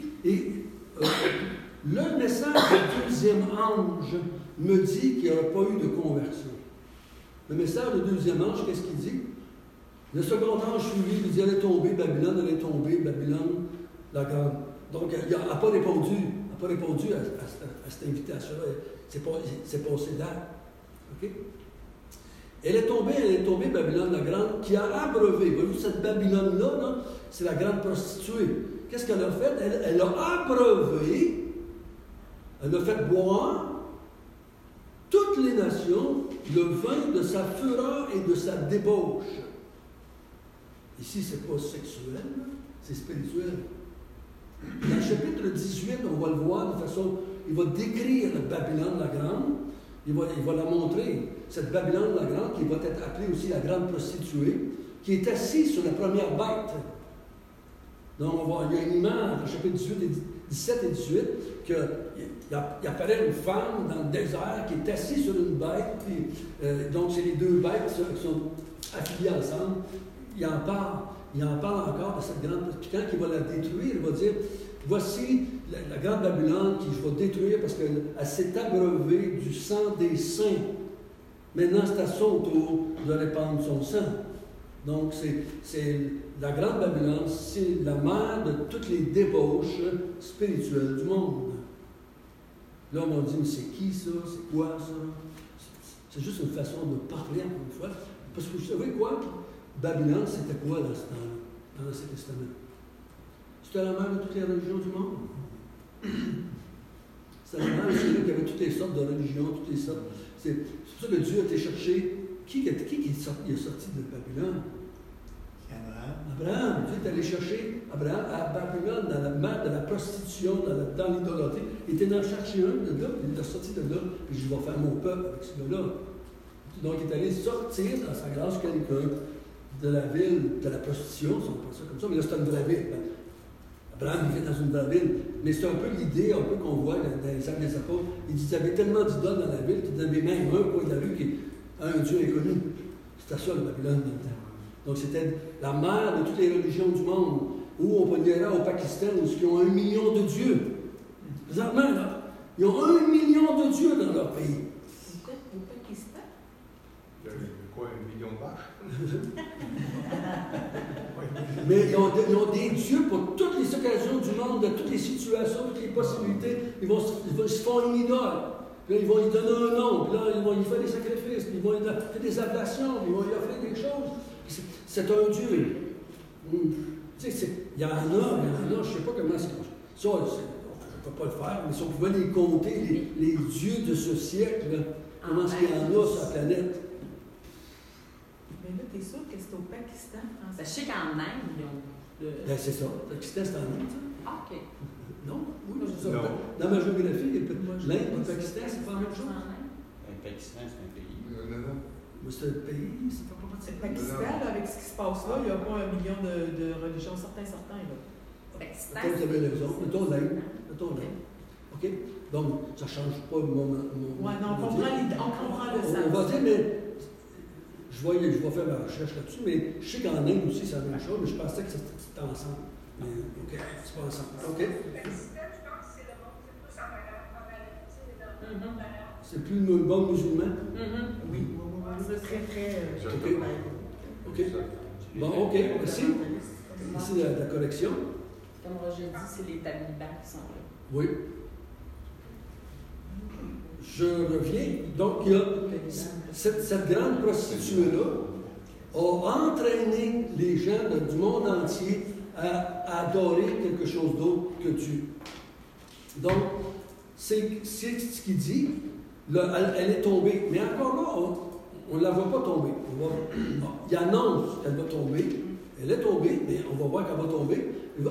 le message du deuxième ange me dit qu'il n'y aura pas eu de conversion. Le message du deuxième ange, qu'est-ce qu'il dit? Le second ange suivi, il dit, elle est tombée, Babylone, la grande. Donc, il n'a pas répondu à cette invitation-là. C'est passé là. OK? Elle est tombée, Babylone, la grande, qui a abreuvé. Vous voyez, cette Babylone-là, là, c'est la grande prostituée. Qu'est-ce qu'elle a fait? Elle a abreuvé, elle a fait boire toutes les nations le vin de sa fureur et de sa débauche. Ici, ce n'est pas sexuel, c'est spirituel. Dans le chapitre 18, on va le voir de façon, il va décrire la Babylone la Grande, il va la montrer, cette Babylone la Grande, qui va être appelée aussi la grande prostituée, qui est assise sur la première bête. Donc, il y a une image, dans le chapitre 17 et 18, qu'il apparaît une femme dans le désert qui est assise sur une bête, puis, donc c'est les deux bêtes qui sont affiliées ensemble. Il en parle encore de cette grande prostituée. Puis quand il va la détruire, il va dire, voici la grande Babylone qui je vais détruire parce qu'elle s'est abreuvée du sang des saints. Maintenant, c'est à son tour de répandre son sang. Donc, c'est la grande Babylone, c'est la mère de toutes les débauches spirituelles du monde. Là, on va dire, mais c'est qui ça? C'est quoi ça? C'est juste une façon de parler, encore une fois. Parce que vous savez quoi? Babylone, c'était quoi dans ce temps-là, dans l'Ancien Testament? C'était la mère de toutes les religions du monde. C'était la mère de celui qui avait toutes les sortes de religions, toutes les sortes. C'est pour ça que Dieu a été chercher. Qui est sorti de Babylone? Abraham. Dieu est allé chercher Abraham à Babylone, dans la mère de la prostitution, dans l'idolâtrie. Il était allé chercher un de là, il est sorti de là, puis je vais faire mon peuple avec ce gars-là. Donc, il est allé sortir dans sa grâce quelqu'un de la ville, de la prostitution, si on pense ça comme ça, mais là, c'est une vraie ville. Abraham vivait dans une vraie ville, mais c'est un peu l'idée qu'on voit dans les Actes des Apôtres. Il dit qu'il y avait tellement d'idoles dans la ville qu'il y avait même un coin de la rue qui a un Dieu inconnu. C'était ça, le Babylone, dans le temps. Donc, c'était la mère de toutes les religions du monde, où on peut dire au Pakistan, où ils ont 1 million de dieux. Présentement, là, ils ont 1 million de dieux dans leur pays. Au Pakistan? Il y a quoi, 1 million de vaches? Mais ils ont des dieux pour toutes les occasions du monde, de toutes les situations, toutes les possibilités. Ils se font une idole. Puis là, ils vont lui donner un nom. Puis là, ils vont lui faire des sacrifices. Puis ils vont lui faire des ablations. Puis ils vont lui offrir des choses. C'est un Dieu. Tu sais, il y en a, je ne sais pas comment c'est. Ça, on ne peut pas le faire, mais si on pouvait les compter, les dieux de ce siècle, là, comment est-ce qu'il y en a sur la planète? Mais là, tu es sûr que c'est au Pakistan, français? Je sais qu'en Inde, ils ont. Ben, c'est ça. Le Pakistan, c'est en Inde, ça? Ah, OK. Non? Oui, c'est ça. Non. Dans ma géographie, l'Inde et le Pakistan, c'est pas la même chose. Le Pakistan, c'est un pays. Non. Mais c'est un pays, c'est pas partie. Le Pakistan, là, avec ce qui se passe là, il n'y a pas 1 million de religions, certains. Là. Pakistan. Peut-être que vous avez raison. Mettons l'Inde. OK? Donc, ça ne change pas mon Oui, non, on comprend le sens. On va dire, mais je vais faire ma recherche là-dessus, mais je sais qu'en Inde aussi, c'est la même chose, mais je pensais que c'était ensemble. Mais, OK, c'est pas ensemble. OK? Le Pakistan, je pense que c'est le monde, c'est plus en Arabie, c'est dans le monde arabe. C'est plus le bon musulman? Oui. C'est très. OK. Bon, OK, merci. Ici, la correction. Comme Roger dit, c'est les talibans qui sont là. Oui. Je reviens. Donc, il y a cette grande prostituée-là a entraîné les gens du monde entier à adorer quelque chose d'autre que Dieu. Donc, c'est ce qu'il dit. Là, elle est tombée. Mais encore là, on ne la voit pas tomber. Il annonce qu'elle va tomber. Elle est tombée, mais on va voir qu'elle va tomber.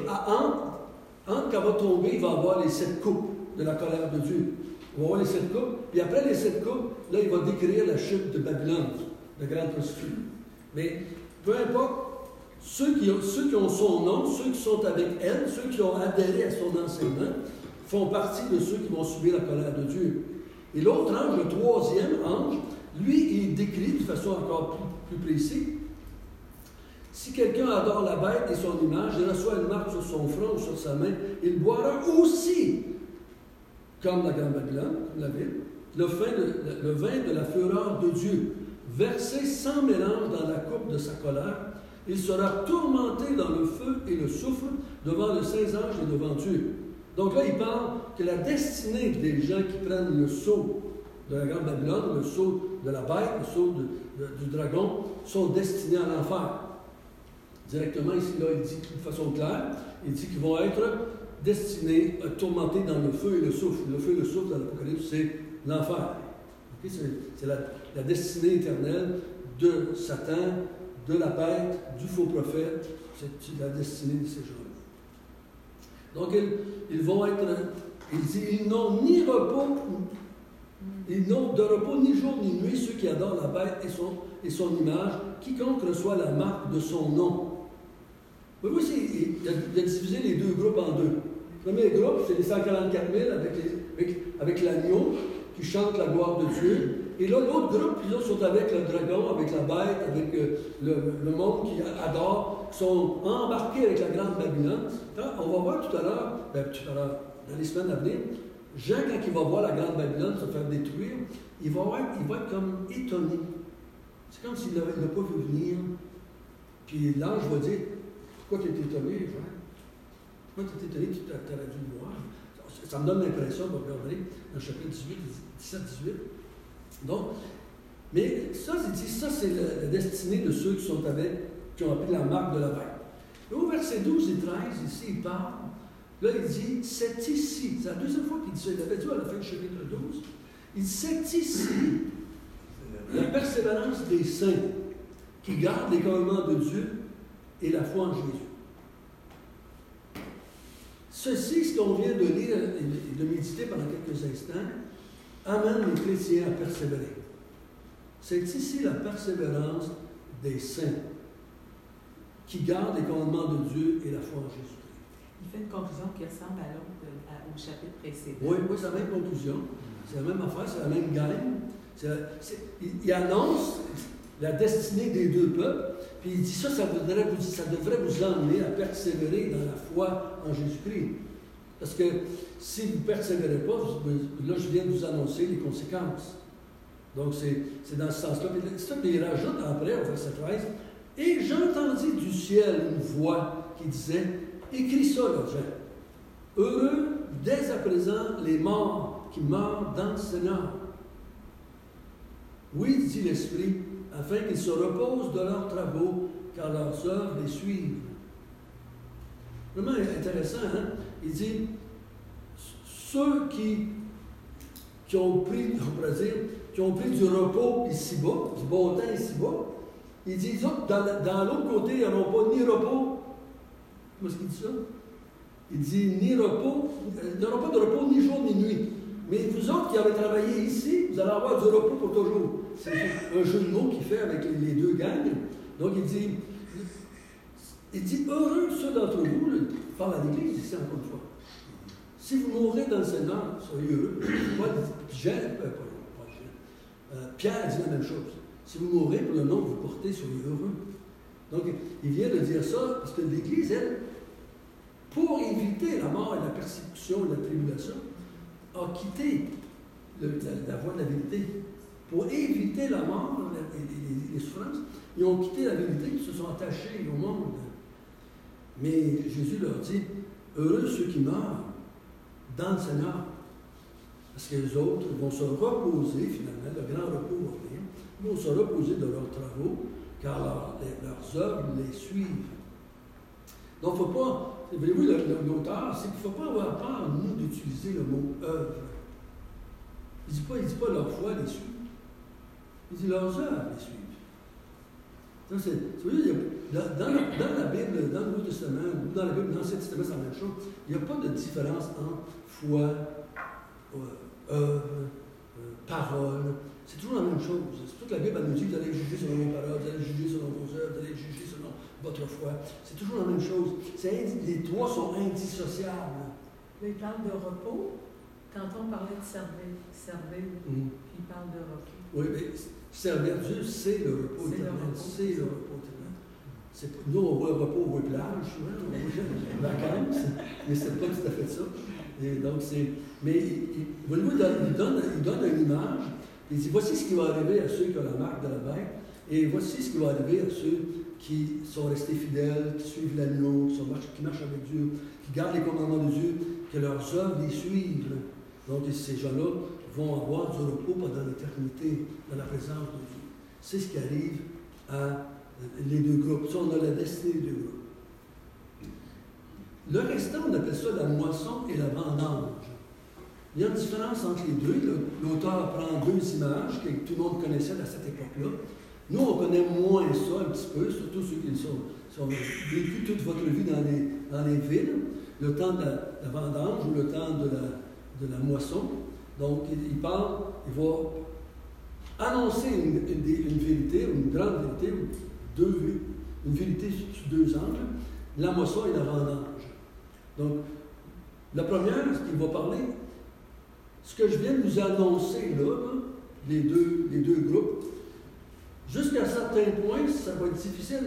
Entre qu'elle va tomber, il va y avoir les 7 coupes de la colère de Dieu. On va voir les 7 coupes. Puis après les 7 coupes, là, il va décrire la chute de Babylone, de grande prostituée. Mais peu importe, ceux qui ont son nom, ceux qui sont avec elle, ceux qui ont adhéré à son enseignement, font partie de ceux qui vont subir la colère de Dieu. Et l'autre ange, le 3e ange, lui, il décrit de façon encore plus précise. Si quelqu'un adore la bête et son image, il reçoit une marque sur son front ou sur sa main, il boira aussi, comme la grande Babylone, comme la ville, le vin de la fureur de Dieu, versé sans mélange dans la coupe de sa colère. Il sera tourmenté dans le feu et le soufre devant le Saint-Ange et devant Dieu. Donc là, il parle que la destinée des gens qui prennent le sceau de la grande Babylone, le sceau de la bête, le sceau du dragon, sont destinés à l'enfer. Directement ici, là, il dit de façon claire, il dit qu'ils vont être destinés à tourmenter dans le feu et le soufre. Le feu et le soufre dans l'Apocalypse, c'est l'enfer. Okay? C'est la destinée éternelle de Satan, de la bête, du faux prophète. C'est la destinée de ces gens-là. Donc, ils vont être, il dit, ils n'ont ni repos, ils n'ont de repos ni jour ni nuit, ceux qui adorent la bête et son image, quiconque reçoit la marque de son nom. Vous voyez, il a divisé les deux groupes en deux. Le premier groupe, c'est les 144 000 avec l'agneau qui chante la gloire de Dieu. Et là, l'autre groupe, ils sont avec le dragon, avec la bête, avec le monde qui adore, qui sont embarqués avec la grande Babylone. On va voir tout à l'heure, dans les semaines à venir, Jean, quand il va voir la grande Babylone se faire détruire, il va être comme étonné. C'est comme s'il n'avait pas vu venir. Puis l'ange va dire, pourquoi tu es étonné, Jean? Pourquoi tu es étonné, tu aurais dû le voir? Ça me donne l'impression, vous regarderez, dans le chapitre 17-18. Donc, mais ça, c'est la destinée de ceux qui ont appris la marque de la bête. Et au verset 12 et 13, ici, il parle. Là, il dit, c'est ici. C'est la deuxième fois qu'il dit ça. Il avait dit à la fin du chapitre 12. Il dit, c'est ici la persévérance des saints qui gardent les commandements de Dieu et la foi en Jésus. Ceci, ce qu'on vient de lire et de méditer pendant quelques instants, amène les chrétiens à persévérer. C'est ici la persévérance des saints qui gardent les commandements de Dieu et la foi en Jésus. Il fait une conclusion qui ressemble à l'autre, au chapitre précédent. Oui, c'est la même conclusion. C'est la même affaire, c'est la même gamme. Il annonce la destinée des deux peuples, puis il dit ça devrait vous emmener à persévérer dans la foi en Jésus-Christ. Parce que si vous ne persévérez pas, là je viens de vous annoncer les conséquences. Donc c'est dans ce sens-là. Puis il rajoute après, au verset 13, « Et j'entendis du ciel une voix qui disait, écris ça, là, Jean. Heureux dès à présent les morts qui meurent dans le Seigneur. Oui, dit l'Esprit, afin qu'ils se reposent de leurs travaux, car leurs œuvres les suivent. » Vraiment intéressant, hein? Il dit, ceux qui ont pris, on pourrait dire, qui ont pris du repos ici-bas, du bon temps ici-bas, il dit, dans l'autre côté, ils n'auront pas ni repos. Comment est-ce qu'il dit ça? Il dit, ni repos, ils n'auront pas de repos ni jour ni nuit. Mais vous autres qui avez travaillé ici, vous allez avoir du repos pour toujours. C'est un jeu de mots qu'il fait avec les deux gangs. Donc il dit, heureux ceux d'entre vous, il parle à l'Église ici encore une fois. Si vous mourrez dans le Seigneur, soyez heureux. Pierre dit la même chose. Si vous mourrez pour le nom que vous portez, soyez heureux. Donc, il vient de dire ça parce que l'Église, elle, pour éviter la mort et la persécution et la tribulation, a quitté la voie de la vérité. Pour éviter la mort et les souffrances, ils ont quitté la vérité, ils se sont attachés au monde. Mais Jésus leur dit, heureux ceux qui meurent dans le Seigneur. Parce que les autres vont se reposer, finalement, le grand repos va venir, ils vont se reposer de leurs travaux, car leurs œuvres les suivent. Donc, il ne faut pas, voyez-vous, l'auteur, c'est qu'il ne faut pas avoir peur, nous, d'utiliser le mot œuvre. Il ne dit pas leur foi les suit. Il dit leurs œuvres les suivent. Donc, vous voyez, dans la Bible, dans le Nouveau Testament, ou dans la Bible, dans l'Ancien Testament, c'est la même chose. Il n'y a pas de différence entre foi, œuvre, parole. C'est toujours la même chose. C'est toute la Bible, elle nous dit que vous allez juger selon vos paroles, vous allez juger selon vos œuvres, vous allez juger selon votre foi. C'est toujours la même chose. Les trois sont indissociables. Là, il parle de repos. Tantôt, on parlait de servir. Puis il parle de repos. Oui, mais servir Dieu, c'est le repos éternel. C'est le repos éternel. Nous, on voit le repos, on voit plage, souvent, on voit les vacances, mais c'est pas tout à fait ça. Et donc, mais voyez-vous, il donne une image. Il dit, voici ce qui va arriver à ceux qui ont la marque de la bête, et voici ce qui va arriver à ceux qui sont restés fidèles, qui suivent l'agneau, qui marchent avec Dieu, qui gardent les commandements de Dieu, que leurs œuvres les suivent. Donc, ces gens-là vont avoir du repos pendant l'éternité, dans la présence de Dieu. C'est ce qui arrive à les deux groupes. Ça, on a la destinée des deux groupes. Le restant, on appelle ça la moisson et la vendange. Il y a une différence entre les deux. L'auteur prend deux images que tout le monde connaissait à cette époque-là. Nous, on connaît moins ça un petit peu, surtout ceux qui ont vécu toute votre vie dans les villes. Le temps de la vendange ou le temps de la moisson. Donc, il va annoncer une vérité, une grande vérité, une vérité sous deux angles, la moisson et la vendange. Donc, la première, ce qu'il va parler, ce que je viens de nous annoncer là, les deux groupes, jusqu'à un certain point, ça va être difficile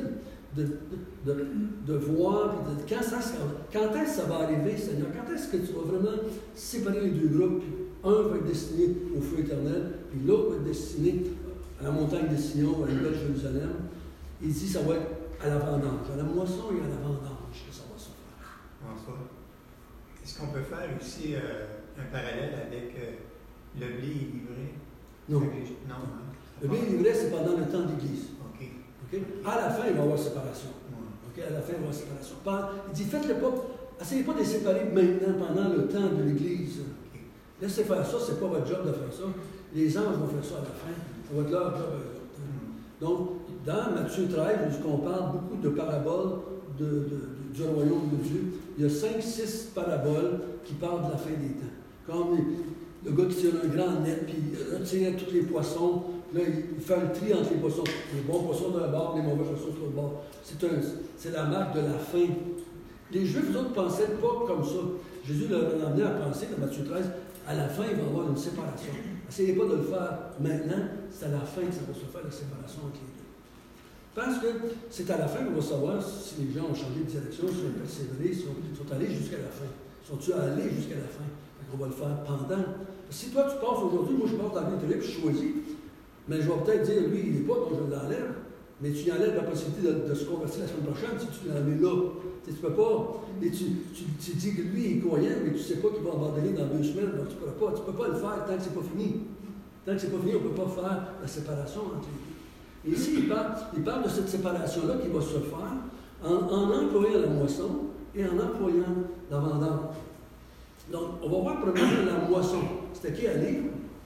de voir, quand est-ce que ça va arriver, Seigneur? Quand est-ce que tu vas vraiment séparer les deux groupes? Puis un va être destiné au feu éternel, puis l'autre va être destiné à la montagne de Sion, à la Nouvelle Jérusalem. Il dit que ça va être à la vendange, à la moisson et à la vendange que ça va se faire. François, est-ce qu'on peut faire aussi un parallèle avec le blé livré? Non. Non. Le blé livré, c'est pendant le temps d'Église. OK. Okay? À la fin, il va y avoir séparation. Okay? À la fin, il va y avoir séparation. Il dit, faites-le pas, essayez pas de les séparer maintenant, pendant le temps de l'Église. Okay. Laissez faire ça, c'est pas votre job de faire ça. Les anges vont faire ça à la fin. Ça va être leur job à eux. Donc, dans Matthieu 13, où on parle beaucoup de paraboles du royaume de Dieu, il y a 5-6 paraboles qui parlent de la fin des temps. Comme le gars qui tire un grand net, puis il retire tous les poissons, là, il fait un tri entre les poissons. Les bons poissons d'un bord, les mauvais poissons de l'autre bord. C'est la marque de la fin. Les Juifs, eux autres, ne pensaient pas comme ça. Jésus leur a amené à penser, dans Matthieu 13, à la fin, il va y avoir une séparation. Essayez pas de le faire maintenant, c'est à la fin que ça va se faire, la séparation entre les deux. Parce que c'est à la fin qu'on va savoir si les gens ont changé de direction, si ils ont persévéré, si ils sont allés jusqu'à la fin. Sont-ils allés jusqu'à la fin? On va le faire pendant. Si toi, tu passes aujourd'hui, moi, je passe dans la vie puis je choisis, mais je vais peut-être dire, lui, il n'est pas, donc je l'enlève, mais tu enlèves la possibilité de se convertir la semaine prochaine si tu l'enlèves là. Tu ne peux pas. Et tu dis que lui, il est croyant, mais tu ne sais pas qu'il va abandonner dans 2 semaines, donc tu ne peux pas le faire tant que ce n'est pas fini. Tant que ce n'est pas fini, on ne peut pas faire la séparation entre les deux. Et ici, il parle de cette séparation-là qui va se faire en employant la moisson et en employant la vendange. Donc, on va voir premièrement la moisson. C'était qui à lire?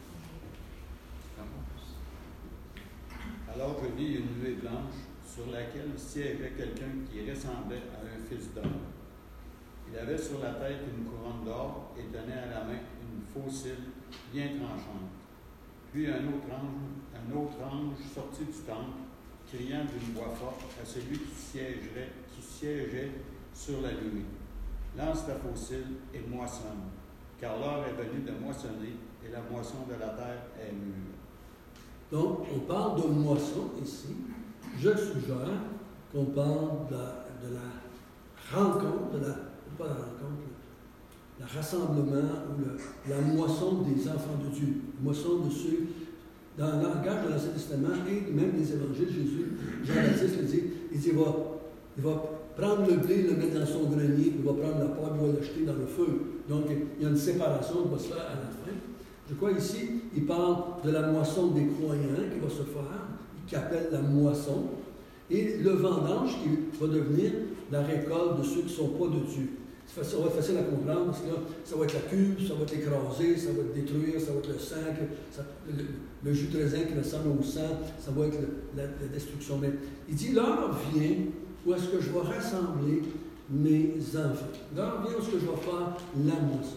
Alors je vis une nuée blanche sur laquelle siégeait quelqu'un qui ressemblait à un fils d'homme. Il avait sur la tête une couronne d'or et tenait à la main une faucille bien tranchante. Puis un autre ange sortit du temple, criant d'une voix forte à celui qui siégeait sur la nuée. Lance ta faucille et moissonne, car l'heure est venue de moissonner et la moisson de la terre est mûre. Donc, on parle de moisson ici. Je suggère qu'on parle de la rencontre, pas la rencontre, le rassemblement ou la moisson des enfants de Dieu. La moisson de ceux, dans le langage de l'Ancien Testament et même des évangiles, Jésus, Jean-Baptiste le dit, il dit, il va prendre le blé, le mettre dans son grenier, il va prendre la part, il va l'acheter dans le feu. Donc, il y a une séparation qui va se faire à la fin. Je crois ici, il parle de la moisson des croyants qui va se faire, qu'il appelle la moisson. et le vendange qui va devenir la récolte de ceux qui ne sont pas de Dieu. Ça va être facile à comprendre parce que là, ça va être la cuve, ça va être écrasé, ça va être détruire, ça va être le sang, le jus de raisin qui ressemble au sang, ça va être la destruction. Mais il dit, l'heure vient où est-ce que je vais rassembler mes enfants. L'heure vient où est-ce que je vais faire la moisson.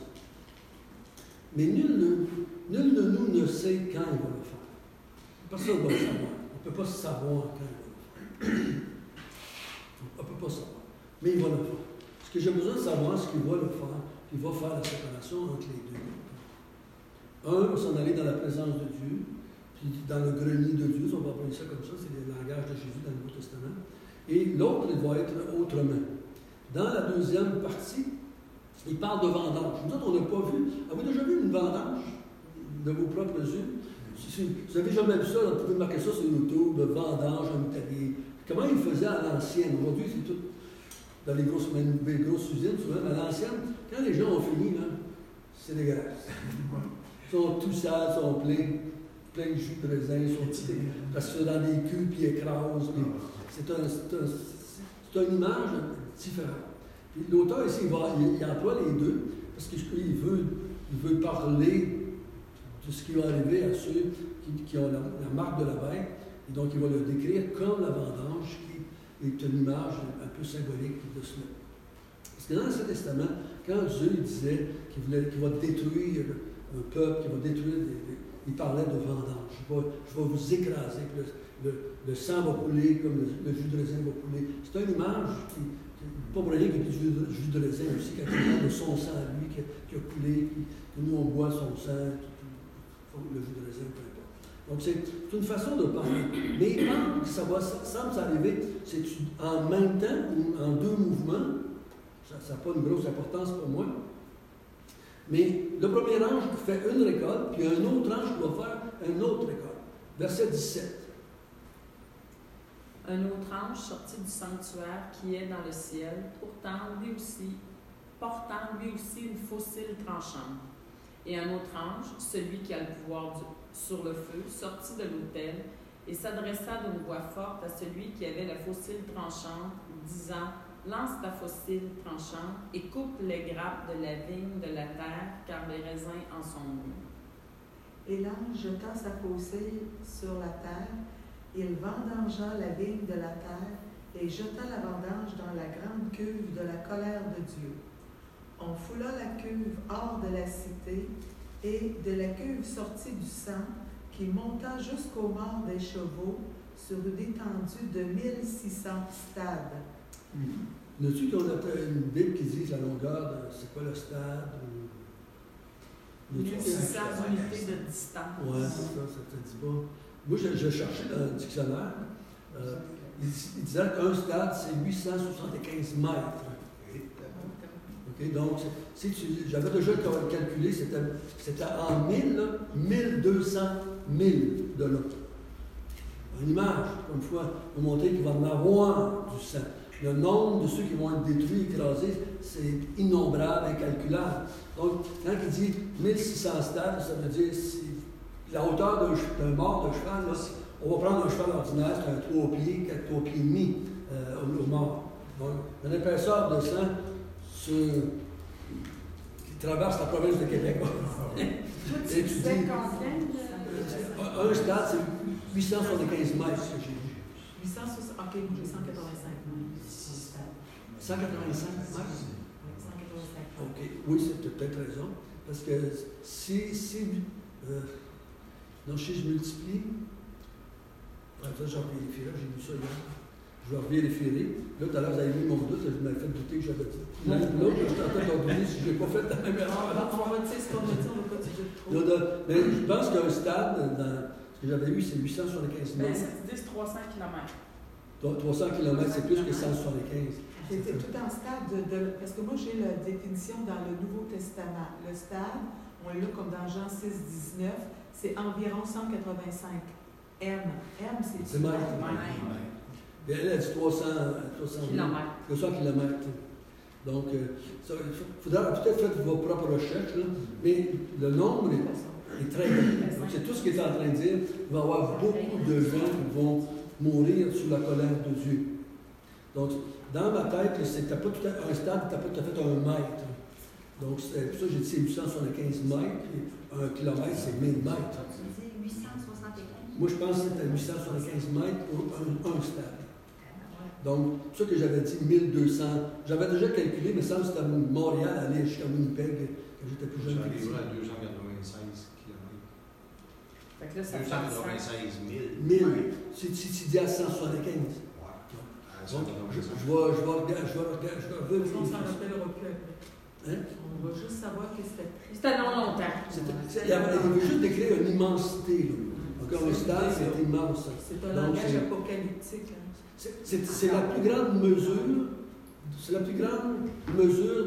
Mais nul de nous ne sait quand il va le faire. Personne ne va le savoir. On ne peut pas savoir quand il va le faire. On ne peut pas savoir. Mais il va le faire. Ce que j'ai besoin de savoir, c'est qu'il va le faire. Il va faire la séparation entre les deux. Un va s'en aller dans la présence de Dieu, puis dans le grenier de Dieu, on va appeler ça comme ça, c'est le langage de Jésus dans le Nouveau Testament. Et l'autre, il va être autrement. Dans la deuxième partie, il parle de vendange. Nous autres, on n'a pas vu. Avez-vous déjà vu une vendange de vos propres yeux? Si vous n'avez jamais vu ça, vous pouvez marquer ça sur YouTube, de vendange en Italie. Comment ils faisaient à l'ancienne? Aujourd'hui, c'est tout dans les grosses usines, souvent. À l'ancienne, quand les gens ont fini, là, c'est dégueulasse. Ils sont tout sales, ils sont pleins de jus de raisin, ils sont petits, parce que c'est dans des culs, puis ils écrasent. C'est une image différente. Puis l'auteur ici, il emploie les deux, parce qu'il veut parler de ce qui va arriver à ceux qui ont la marque de la bête, et donc il va le décrire comme la vendange, qui est une image un peu symbolique de cela. Parce que dans l'Ancien Testament, quand Dieu disait qu'il va détruire un peuple, qu'il va détruire il parlait de vendange. Je vais vous écraser, le sang va couler, comme le jus de raisin va couler. C'est une image pas pour rien que le jus de raisin aussi, quand il parle de son sang à lui qui a coulé, que nous on boit son sang, le jus de raisin, peu importe. Donc c'est une façon de parler. Mais quand ça semble s'arriver, c'est en même temps ou en deux mouvements. Ça n'a pas une grosse importance pour moi. Mais le premier ange fait une récolte, puis un autre ange qui va faire une autre récolte. Verset 17. Un autre ange sortit du sanctuaire qui est dans le ciel, portant lui aussi une faucille tranchante. Et un autre ange, celui qui a le pouvoir sur le feu, sortit de l'autel et s'adressa d'une voix forte à celui qui avait la faucille tranchante, disant: lance ta faucille tranchante et coupe les grappes de la vigne de la terre, car les raisins en sont mûrs. Et l'ange jeta sa faucille sur la terre. Il vendangea la vigne de la terre et jeta la vendange dans la grande cuve de la colère de Dieu. On foula la cuve hors de la cité, et de la cuve sortit du sang qui monta jusqu'aux morts des chevaux sur une étendue de 1600 stades. N'as-tu qu'on a une Bible qui dit la longueur de c'est quoi le stade? 1600 unités de distance. Oui, c'est ça, ça te dit pas. Moi, je cherchais dans le dictionnaire. Il disait qu'un stade, c'est 875 mètres. Okay, donc, j'avais déjà calculé, c'était en 1200 milles de long. Une image, comme une fois, pour montrer qu'il va en avoir du sang. Le nombre de ceux qui vont être détruits, écrasés, c'est innombrable, incalculable. Donc, quand il dit 1600 stades, ça veut dire la hauteur d'un mort de cheval, là, on va prendre un cheval ordinaire, c'est un 3 pieds, 4 pieds et demi au mort. Donc, une épaisseur de sang qui traverse la province de Québec. Et tu dis, un stade, c'est 875 mètres, ce que j'ai vu. 860, ok, j'ai 185. 185 mètres? Ok, oui, c'est peut-être raison. Parce que si je multiplie, ça j'en vérifierai, j'ai vu ça hier. Je vais vérifier. Là, tout à l'heure, vous avez mis mon doute, vous m'avez fait douter que j'avais dit. L'autre, je suis en train de douter si je n'ai pas fait la même erreur. On va dire ce qu'on a dit, on ne va pas dire trop. Mais je pense qu'un stade, ce que j'avais vu, c'est 875 mètres. Ça dit 300 km. 300 km, c'est plus que 175. J'étais tout en stade parce que moi, j'ai la définition dans le Nouveau Testament. Le stade, on l'a comme dans Jean 6, 19, c'est environ 185 M. M, c'est mètres. Elle a dit 300 km. Donc, il faudra peut-être faire vos propres recherches, là, mais le nombre est très grand. Donc, c'est tout ce qu'il est en train de dire. Il va y avoir beaucoup de gens qui vont mourir sous la colère de Dieu. Donc, dans ma tête, c'était pas tout à, un stade n'était pas tout à fait un mètre. Donc, c'est pour ça que j'ai dit c'est 875 mètres, et 1 kilomètre, c'est 1000 mètres. Tu dis 875. Moi, je pense que c'était 875 mètres pour un stade. Donc, c'est ça que j'avais dit 1200. J'avais déjà calculé, mais ça, c'était à Montréal, aller jusqu'à Winnipeg, quand j'étais plus jeune. J'arriverai à 296 km. Fait que là, ça 296 000. 1000, si tu dis à 175. Donc, je vais revenir. On s'en rappellera plus après. Hein? On va juste savoir que c'était triste. C'était non longtemps. Il y avait juste décrire une immensité. Là. Encore le stade, c'est immense. C'est un langage apocalyptique. Hein. C'est la plus grande mesure. C'est la plus grande mesure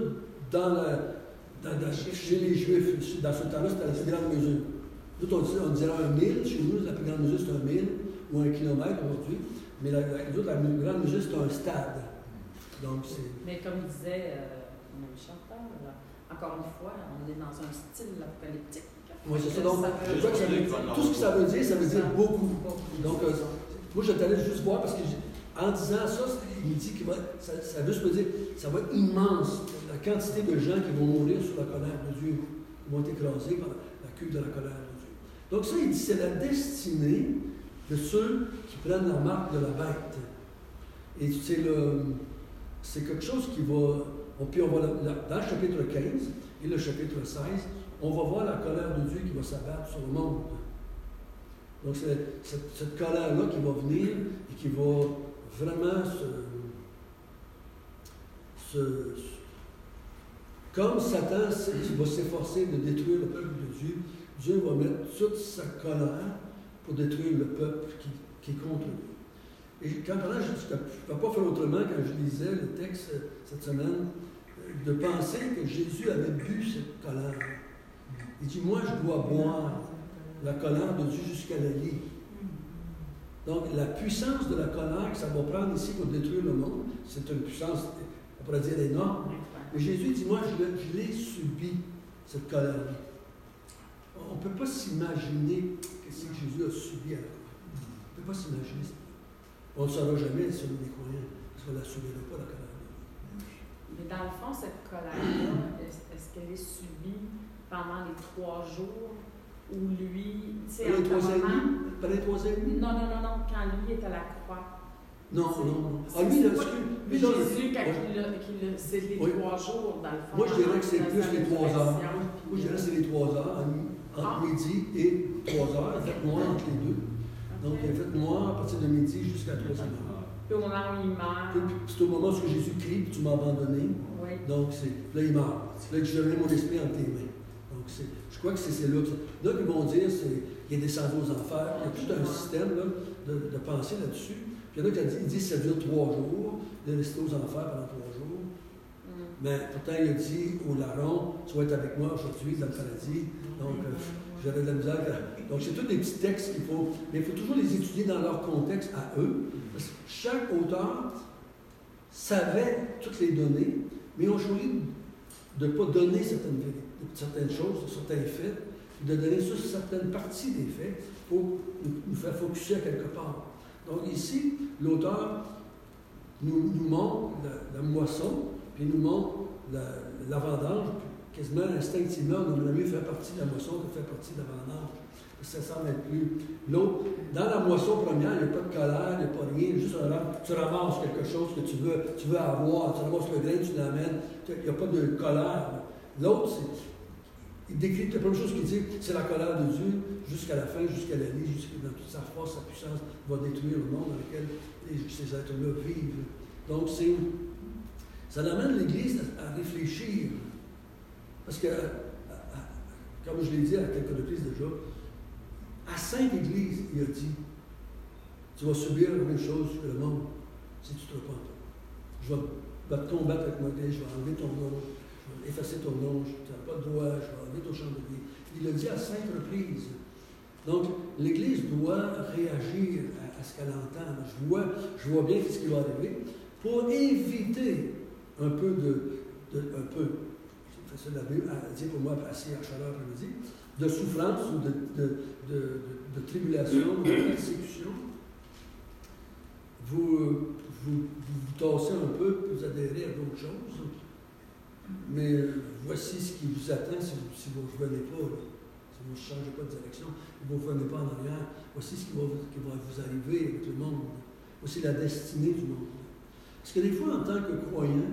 chez les Juifs. Dans ce temps-là, c'était la plus grande mesure. Nous, on dirait 1000. Chez nous, la plus grande mesure, c'est 1000 ou 1 kilomètre aujourd'hui. Mais la plus grande mesure, c'est un stade. Donc, mais comme il disait mon chanteur, encore une fois, on est dans un style apocalyptique. Oui, c'est ça. Donc, je crois que tout ce que ça veut dire beaucoup. Donc, moi, je t'allais juste voir parce que en disant ça, il me dit que ça veut se dire ça va être immense, la quantité de gens qui vont mourir sous la colère de Dieu, qui vont être écrasés par la queue de la colère de Dieu. Donc, ça, il dit c'est la destinée de ceux qui prennent la marque de la bête. Et c'est quelque chose qui va. Puis on va dans le chapitre 15 et le chapitre 16, on va voir la colère de Dieu qui va s'abattre sur le monde. Donc c'est cette colère-là qui va venir et qui va vraiment comme Satan va s'efforcer de détruire le peuple de Dieu, Dieu va mettre toute sa colère pour détruire le peuple qui est contre lui. Et quand je ne peux pas faire autrement quand je lisais le texte cette semaine, de penser que Jésus avait bu cette colère. Il dit, moi, je dois boire la colère de Dieu jusqu'à la lie. Donc, la puissance de la colère que ça va prendre ici pour détruire le monde, c'est une puissance, on pourrait dire, énorme. Mais Jésus dit, moi, je l'ai subi, cette colère-là. On ne peut pas s'imaginer ce que Jésus a subi à la croix. On ne peut pas s'imaginer ça. On ne le saura jamais selon les croyants, parce qu'on ne la subira pas, la colère. Mais dans le fond, cette colère-là, est-ce qu'elle est subie pendant les 3 jours où lui, tu sais, pendant les 3 ans et demi? Non, quand lui est à la croix. Non. Ah, lui, Jésus, quand c'est les 3 jours, dans le fond. Moi, je dirais que c'est plus les 3 heures. Moi, je dirais que c'est les 3 heures, entre midi et 3 heures. Il a fait noir entre les deux. Donc, il a fait noir à partir de midi jusqu'à 3 heures. Puis au moment où il meurt. C'est au moment où Jésus crie, puis tu m'as abandonné. Oui. Donc, là, il meurt. Là, je donne mon esprit entre tes mains. Donc, je crois que c'est là. Là, ils vont dire, il est descendu aux enfers. Il y a tout un système là, de pensée là-dessus. Puis il y en a qui disent que ça dure 3 jours. Il est resté aux enfers pendant 3 jours. Mais pourtant, il a dit au larron, tu vas être avec moi aujourd'hui dans le paradis. Donc, j'aurais de la misère. Donc, c'est tous des petits textes qu'il faut. Mais il faut toujours les étudier dans leur contexte à eux. Parce que chaque auteur savait toutes les données, mais ils ont choisi de ne pas donner certaines choses, certains faits, de donner juste certaines parties des faits pour nous faire focuser à quelque part. Donc, ici, l'auteur nous montre la moisson, puis il nous montre la vendange. Quasiment instinctivement, on aimerait mieux faire partie de la moisson que faire partie de la vendange. Ça semble être plus. L'autre, dans la moisson première, il n'y a pas de colère, il n'y a pas rien, juste tu ramasses quelque chose que tu veux avoir, tu ramasses le grain, tu l'amènes, il n'y a pas de colère. L'autre, il décrit la première chose qu'il dit, c'est la colère de Dieu jusqu'à la fin, jusqu'à la nuit, jusqu'à dans toute sa force, sa puissance, va détruire le monde dans lequel ces êtres-là vivent. Donc, ça amène l'Église à réfléchir. Parce que, comme je l'ai dit à quelques reprises déjà, à 5 églises, il a dit, tu vas subir la même chose que le monde si tu te repens pas. Je vais te combattre avec moi, je vais enlever ton nom, je vais effacer ton nom, tu n'as pas de droit, je vais enlever ton chandelier. Il l'a dit à 5 reprises. Donc, l'Église doit réagir à ce qu'elle entend. Je vois bien ce qui va arriver pour éviter un peu c'est facile à dire pour moi, assis à chaleur après-midi, de souffrance ou de tribulation, de persécution. vous tassez un peu, puis vous adhérez à d'autres choses. Mais voici ce qui vous attend si vous ne revenez pas, là. Si vous ne changez pas de direction, si vous ne revenez pas en arrière. Voici ce qui va vous arriver avec le monde. Voici la destinée du monde. Parce que des fois, en tant que croyant,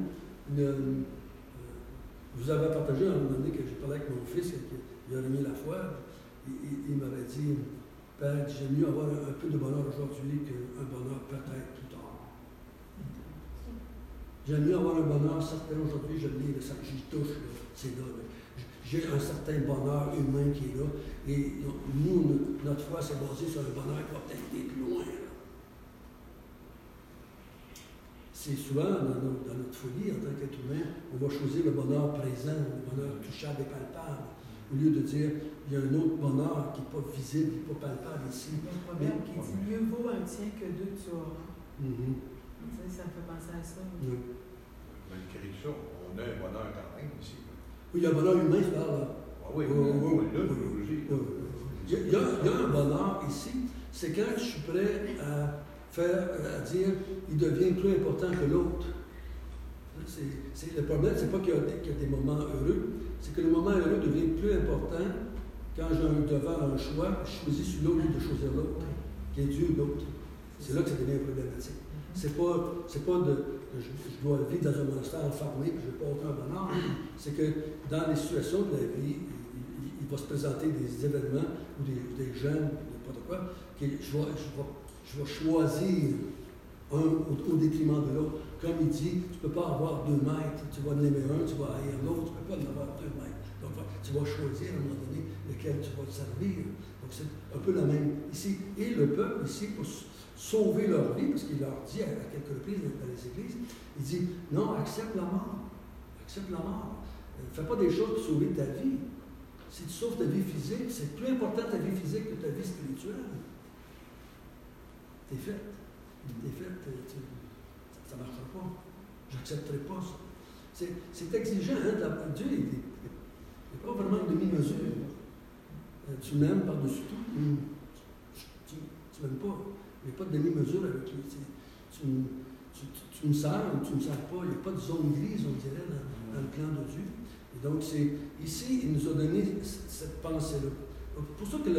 vous avez partagé à un moment donné que j'ai parlé avec mon fils, qui a remis la foi, il m'avait dit, Père, j'aime mieux avoir un peu de bonheur aujourd'hui qu'un bonheur peut-être plus tard. J'aime mieux avoir un bonheur certain aujourd'hui, j'y touche, c'est là. J'ai un certain bonheur humain qui est là. Et nous, notre foi, c'est basé sur un bonheur qui va peut-être aller plus loin. Là. C'est souvent dans notre folie, en tant qu'être humain, on va choisir le bonheur présent, le bonheur touchable et palpable, au lieu de dire il y a un autre bonheur qui n'est pas visible, qui n'est pas palpable ici. Il y a un proverbe qui dit mieux vaut un tien que deux tu auras. Ça me fait penser à ça. Oui. Malgré ça, on a un bonheur quand même ici. Oui, il y a un bonheur humain, c'est là. Oui, il y a un bonheur ici, c'est quand je suis prêt à dire il devient plus important que l'autre. Le problème, c'est pas qu'il y a des moments heureux, c'est que le moment heureux devient plus important quand j'ai devant un choix, je choisis celui-là au lieu de choisir l'autre, qui est Dieu l'autre. C'est là que ça devient problématique. C'est pas je dois vivre dans un monastère enfermé et je n'ai pas aucun bonheur. C'est que dans les situations de la vie, il va se présenter des événements ou des jeunes, n'importe quoi, que je vais choisir un au détriment de l'autre. Comme il dit, tu ne peux pas avoir 2 mètres, tu vas en aimer un, tu vas haïr l'autre, tu ne peux pas en avoir 2 mètres. Donc, tu vas choisir à un moment donné lequel tu vas te servir. Donc, c'est un peu la même ici. Et le peuple ici, pour sauver leur vie, parce qu'il leur dit à quelques reprises dans les églises, il dit, non, accepte la mort. Accepte la mort. Ne fais pas des choses pour sauver ta vie. Si tu sauves ta vie physique, c'est plus important ta vie physique que ta vie spirituelle. T'es fait. Ça ne marchera pas. Je n'accepterai pas ça. C'est exigeant, hein? Dieu, il n'est pas vraiment de demi-mesure. Tu m'aimes par-dessus tout. Tu ne m'aimes pas. Il n'y a pas de demi-mesure avec lui. Tu me sers ou tu ne me sers pas. Il n'y a pas de zone grise, on dirait, dans le plan de Dieu. Et donc, ici, il nous a donné cette pensée-là. C'est pour ça que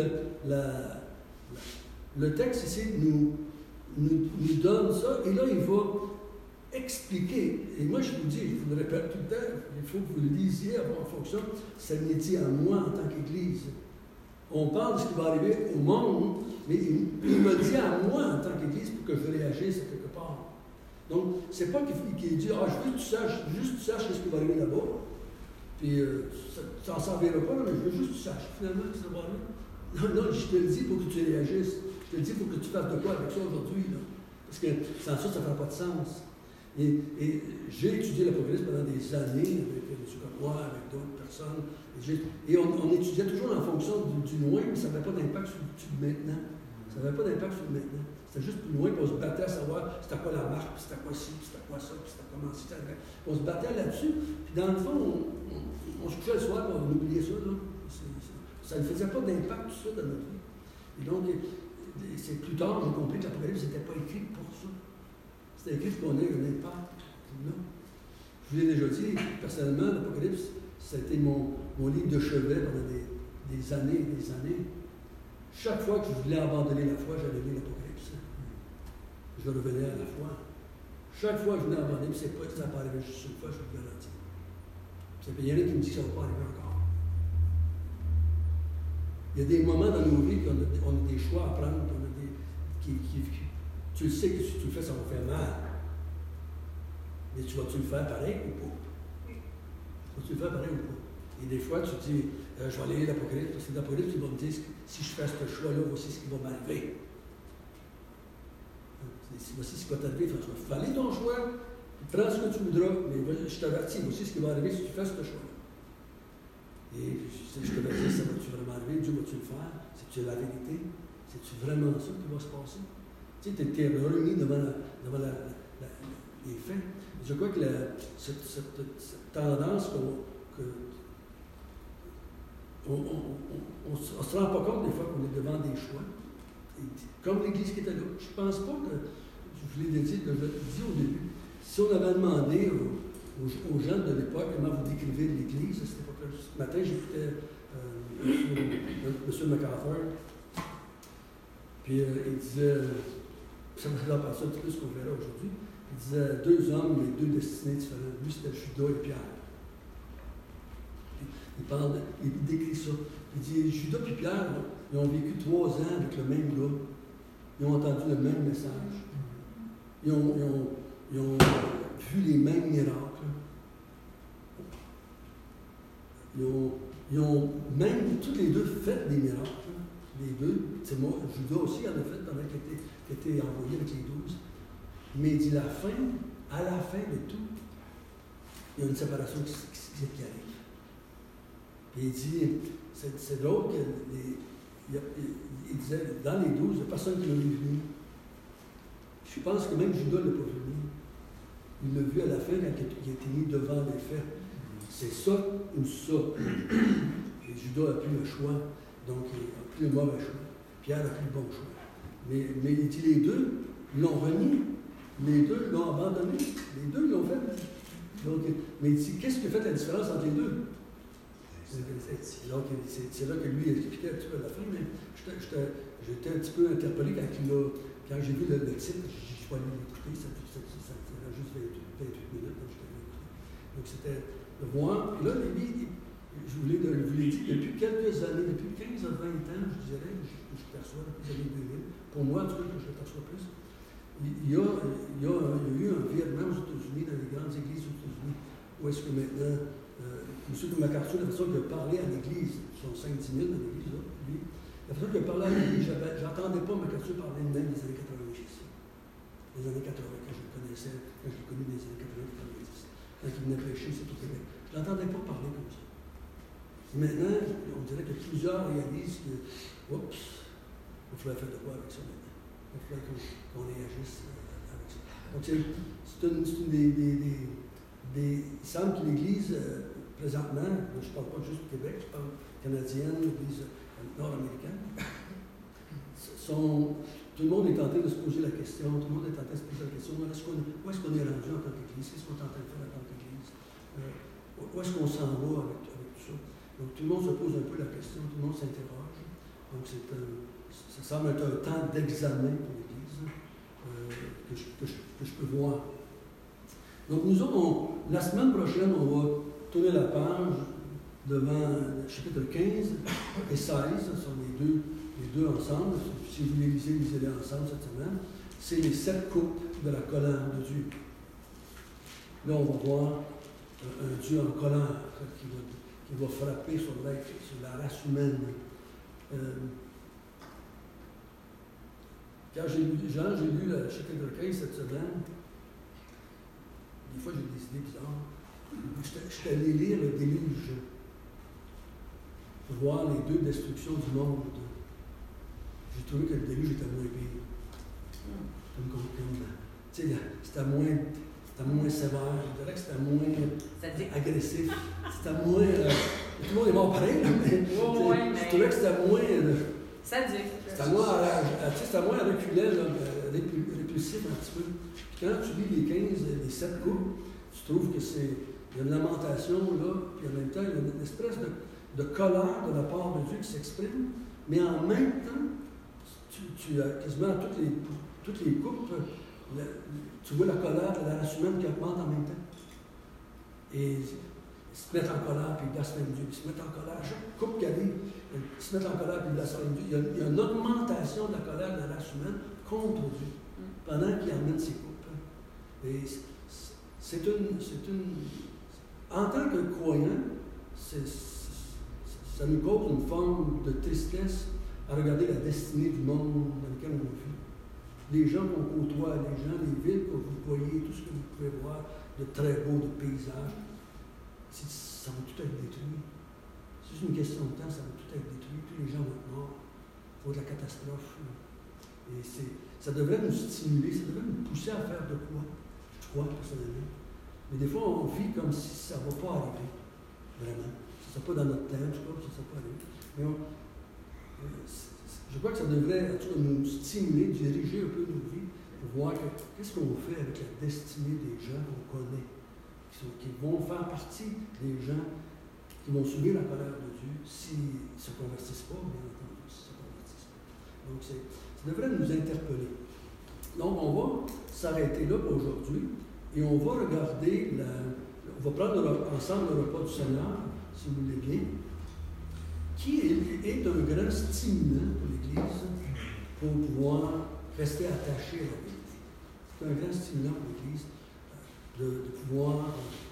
le texte ici nous donne ça. Et là, il va expliquer. Et moi, je vous dis, je vous le répète tout le temps, il faut que vous le lisiez en fonction. Ça m'est dit à moi en tant qu'Église. On parle de ce qui va arriver au monde, mais il me dit à moi en tant qu'Église pour que je réagisse à quelque part. Donc, c'est pas qu'il dit, je veux que tu saches ce qui va arriver là-bas, puis tu n'en serviras pas, mais je veux juste que tu saches finalement ce qui va arriver. Non, je te le dis pour que tu réagisses. Je te le dis pour que tu fasses de quoi avec ça aujourd'hui. Là. Parce que sans ça, ça ne fera pas de sens. Et j'ai étudié l'Apocalypse pendant des années avec M. Courtois, avec d'autres personnes. Et on étudiait toujours en fonction du loin, mais ça n'avait pas d'impact sur le maintenant. Ça n'avait pas d'impact sur le maintenant. C'était juste plus loin, puis on se battait à savoir c'était quoi la marque, puis c'était quoi ci, puis c'était quoi ça, puis c'était comment ci, on se battait là-dessus. Puis dans le fond, on se couchait le soir, puis on oubliait ça. Là. Ça ne faisait pas d'impact tout ça dans notre vie. Et donc, c'est plus tard, j'ai compris que l'Apocalypse n'était pas écrit pour ça. C'était écrit pour qu'on ait un impact. Non. Je vous l'ai déjà dit, personnellement, l'Apocalypse, ça a été mon livre de chevet pendant des années et des années. Chaque fois que je voulais abandonner la foi, j'allais lire l'Apocalypse. Je revenais à la foi. Chaque fois que je voulais abandonner, puis c'est pas que ça va arriver juste une fois, je vous le garantis. Il y en a qui me disent que ça ne va pas arriver encore. Il y a des moments dans nos vies qu'on a des choix à prendre, on a tu le sais que si tu le fais, ça va faire mal. Mais vas-tu le faire pareil ou pas? Vas-tu le faire pareil ou pas? Et des fois, tu te dis, je vais aller lire l'Apocalypse, parce que l'Apocalypse, tu vas me dire, si je fais ce choix-là, voici ce qui va m'arriver. Voici ce qui va t'arriver, François. Fais aller ton choix, prends ce que tu voudras, mais je t'avertis, voici ce qui va arriver si tu fais ce choix-là. Et je te vais dire, ça va-tu vraiment arriver? Dieu va-tu le faire? C'est-tu la vérité? C'est-tu vraiment ça qui va se passer? Tu sais, tu es remis devant les faits. Je crois que cette tendance on ne se rend pas compte des fois qu'on est devant des choix. Et comme l'Église qui était là, je ne pense pas que je l'ai dit au début, si on avait demandé aux gens de l'époque comment vous décrivez l'Église, à cette époque-là, ce matin, j'écoutais M. MacArthur, puis il disait, ça me fait penser un petit peu ce qu'on verra aujourd'hui, il disait 2 hommes, mais 2 destinées différentes. Lui, c'était Judas et Pierre. Il décrit ça. Il dit, Judas et Pierre, ils ont vécu 3 ans avec le même gars. Ils ont entendu le même message. Ils ont vu les mêmes miracles. Ils ont même, tous les deux, fait des miracles. Les deux, c'est moi, Judas aussi en a fait pendant qu'il était envoyé avec les 12. Mais il dit, à la fin de tout, il y a une séparation qui arrive. Et il dit, c'est drôle il disait, dans les 12, il n'y a personne qui l'a vu venir. Je pense que même Judas ne l'a pas vu venir. Il l'a vu à la fin quand il a été mis devant les faits. C'est ça ou ça. Et Judas a pris le choix, donc il a pris le mauvais choix. Pierre a pris le bon choix. Mais il dit, les deux l'ont renié. Les deux l'ont abandonné. Les deux l'ont fait. Donc, mais il dit, qu'est-ce qui fait la différence entre les deux? Donc, c'est là que lui expliquait un petit peu à la fin, mais j'étais un petit peu interpellé quand j'ai vu le titre. Je suis pas allé l'écouter, ça a juste 28 minutes quand je l'ai écouté. Donc, c'était de voir. Là, lui, je vous l'ai dit, depuis quelques années, depuis 15 à 20 ans, je dirais, je perçois, depuis les années 2000, pour moi, en tout cas, que je le perçois plus, il y a eu un virement aux États-Unis, dans les grandes églises aux États-Unis, où est-ce que maintenant, M. MacArthur, la façon qu'il a parlé à l'Église, ils sont 5-10 000 dans l'Église, là, lui, la façon qu'il a parlé à l'Église, j'entendais pas MacArthur parler de même des années 90 ici. Les années 80, quand je le connaissais, quand je l'ai connu des années 80-90, quand il venait prêcher, c'est au Québec. Je l'entendais pas parler comme ça. Et maintenant, on dirait que plusieurs réalisent que, oups, il faudrait faire de quoi avec ça maintenant. Il faudrait qu'on réagisse avec ça. Donc, c'est une il semble que l'Église, présentement, je ne parle pas juste du Québec, je parle canadienne, l'Église nord-américaine, tout le monde est tenté de se poser la question, tout le monde est tenté de se poser la question, où est-ce qu'on est rendu en tant qu'Église, qu'est-ce qu'on est en train de faire en tant qu'Église, où est-ce qu'on s'en va avec tout ça. Donc tout le monde se pose un peu la question, tout le monde s'interroge. Donc ça semble être un temps d'examen pour l'Église que je peux voir. Donc nous autres, la semaine prochaine, on va tourner la page devant le chapitre 15 et 16, ce sont les deux ensemble. Si vous les lisez-les ensemble cette semaine. C'est les 7 coupes de la colère de Dieu. Là, on va voir un Dieu en colère qui va frapper sur l'être, sur la race humaine. Quand j'ai lu le chapitre 15 cette semaine, des fois, j'ai des idées bizarres. J'étais allé lire le déluge pour voir les 2 destructions du monde. J'ai trouvé que le déluge était moins pire. C'était moins sévère. Je dirais que c'était moins agressif. C'était moins. Tout le monde est mort pareil, mais je trouvais que c'était moins. C'était moins reculant, répulsif un petit peu. Puis quand tu lis les 7 coupes, tu trouves que il y a une lamentation là, puis en même temps, il y a une espèce de colère de la part de Dieu qui s'exprime, mais en même temps, tu as quasiment toutes les coupes, tu vois la colère de la race humaine qui augmente en même temps. Et ils se mettent en colère, puis ils blasphèment Dieu, puis ils se mettent en colère. Chaque coupe qui arrive, ils se mettent en colère, puis ils blasphèment Dieu. Il y a une augmentation de la colère de la race humaine contre Dieu, pendant qu'il amène ses coupes. Et en tant que croyant, ça nous cause une forme de tristesse à regarder la destinée du monde dans lequel on vit. Les gens qu'on côtoie, les villes que vous voyez, tout ce que vous pouvez voir de très beaux, de paysages, ça va tout être détruit. C'est juste une question de temps, ça va tout être détruit. Tous les gens vont être morts. Il faut de la catastrophe. Et ça devrait nous stimuler, ça devrait nous pousser à faire de quoi, je crois, personnellement. Mais des fois, on vit comme si ça ne va pas arriver, vraiment. Ça ne sera pas dans notre temps, je crois que ça ne sera pas arrivé. Mais je crois que ça devrait, en tout cas, nous stimuler, diriger un peu nos vies pour voir qu'est-ce qu'on fait avec la destinée des gens qu'on connaît, qui vont faire partie des gens qui vont subir la colère de Dieu s'ils ne se convertissent pas, bien entendu, s'ils ne se convertissent pas. Donc, ça devrait nous interpeller. Donc, on va s'arrêter là pour aujourd'hui et on va regarder, on va prendre ensemble le repas du Seigneur, si vous voulez bien, qui est un grand stimulant pour l'Église pour pouvoir rester attaché à la vérité. C'est un grand stimulant pour l'Église de pouvoir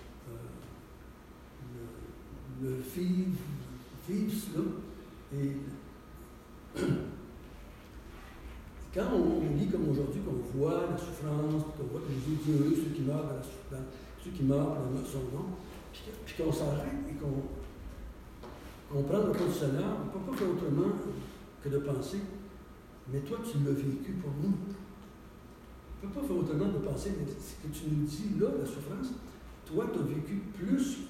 le vivre cela. Et quand on lit comme aujourd'hui, qu'on voit la souffrance, qu'on voit que Jésus dit heureux ceux qui meurent dans la souffrance, ceux qui meurent pour son nom, puis qu'on s'arrête et qu'on prend le repas du Seigneur, on ne peut pas faire autrement que de penser, mais toi tu l'as vécu pour nous. On ne peut pas faire autrement de penser, mais ce que tu nous dis là, la souffrance, toi tu as vécu plus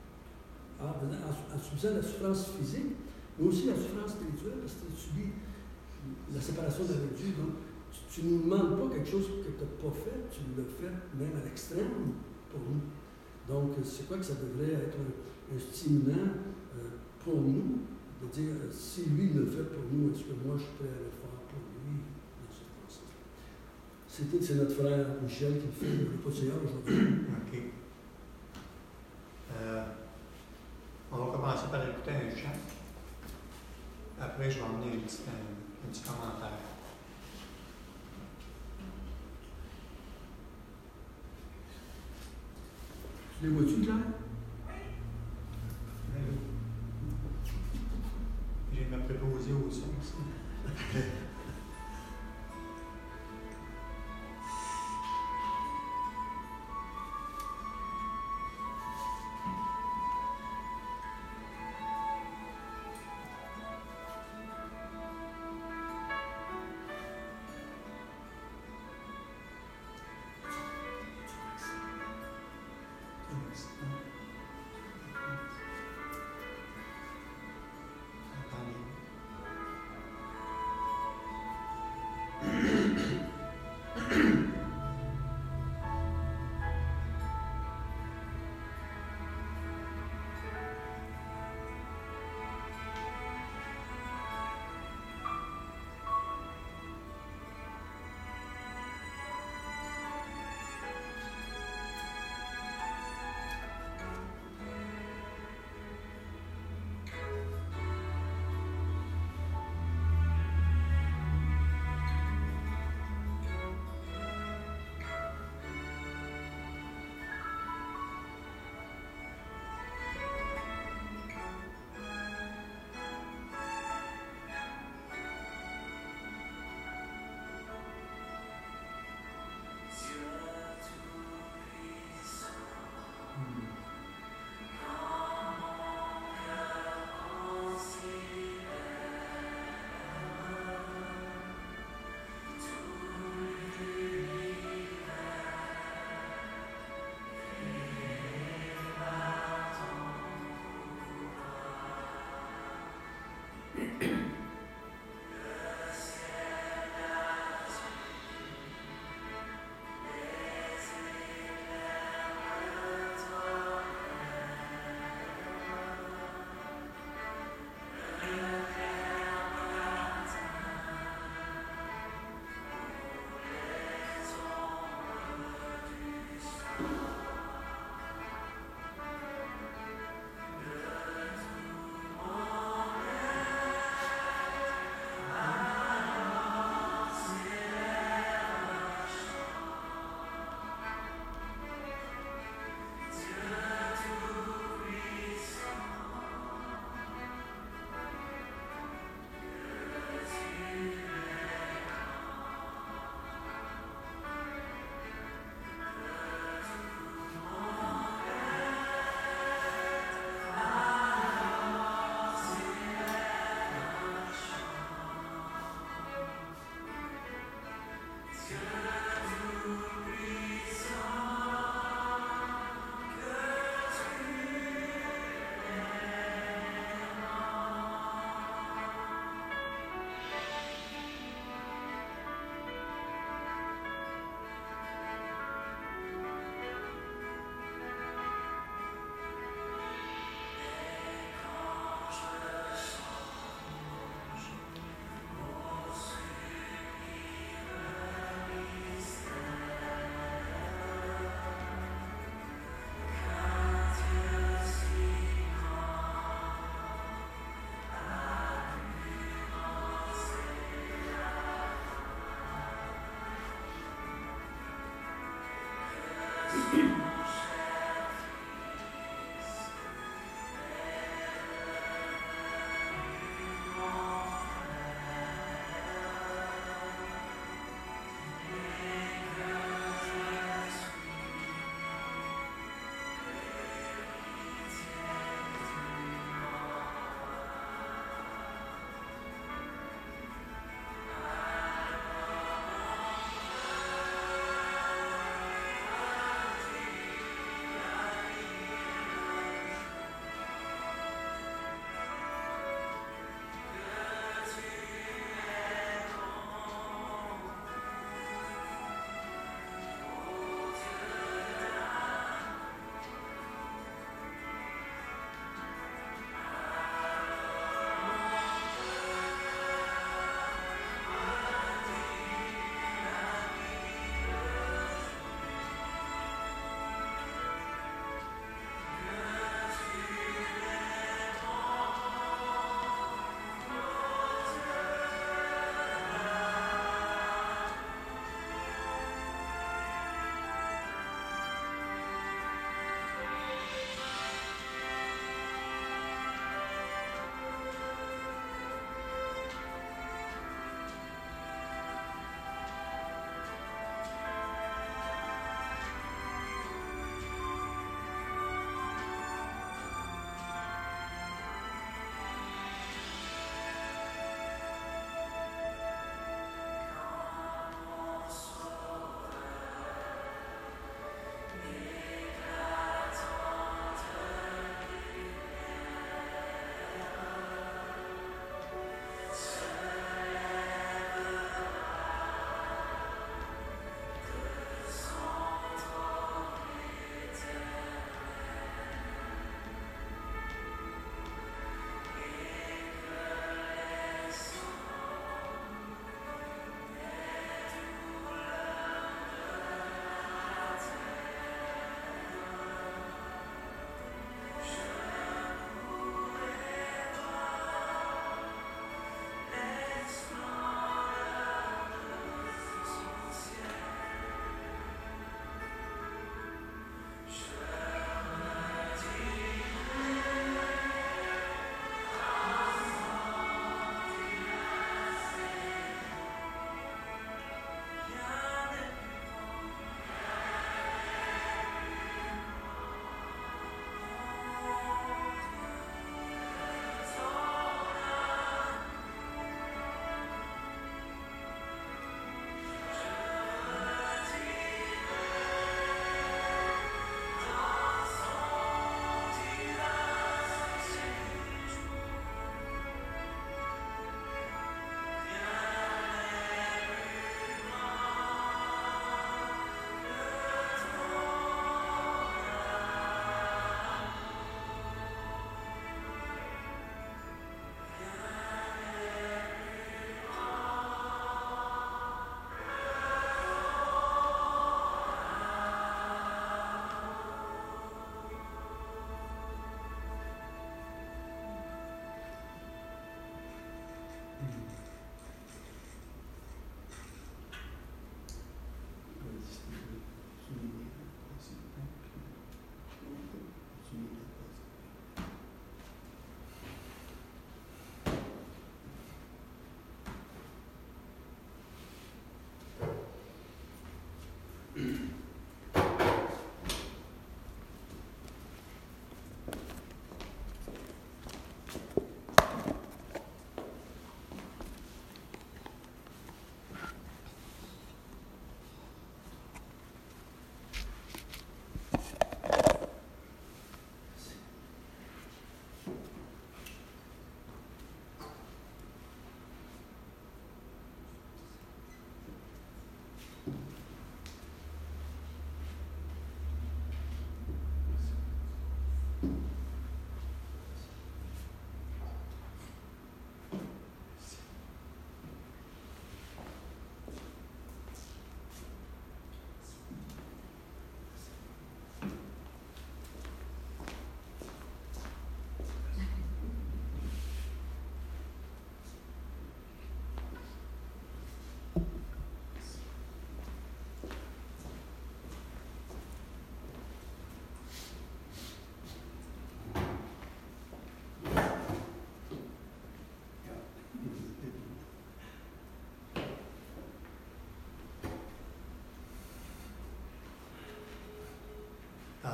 en subissant la souffrance physique, mais aussi la souffrance spirituelle, parce que tu as subi la séparation d'avec Dieu. Donc, tu ne nous demandes pas quelque chose que tu n'as pas fait, tu l'as fait même à l'extrême pour nous. Donc, c'est quoi que ça devrait être un stimulant pour nous, de dire, si lui le fait pour nous, est-ce que moi je suis prêt à le faire pour lui dans ce sens-là? C'est notre frère Michel qui fait le repas du Seigneur aujourd'hui. OK. On va commencer par écouter un chant. Après, je vais emmener un petit commentaire. Tu les vois-tu, Claire? Je viens de me préposer au son aussi.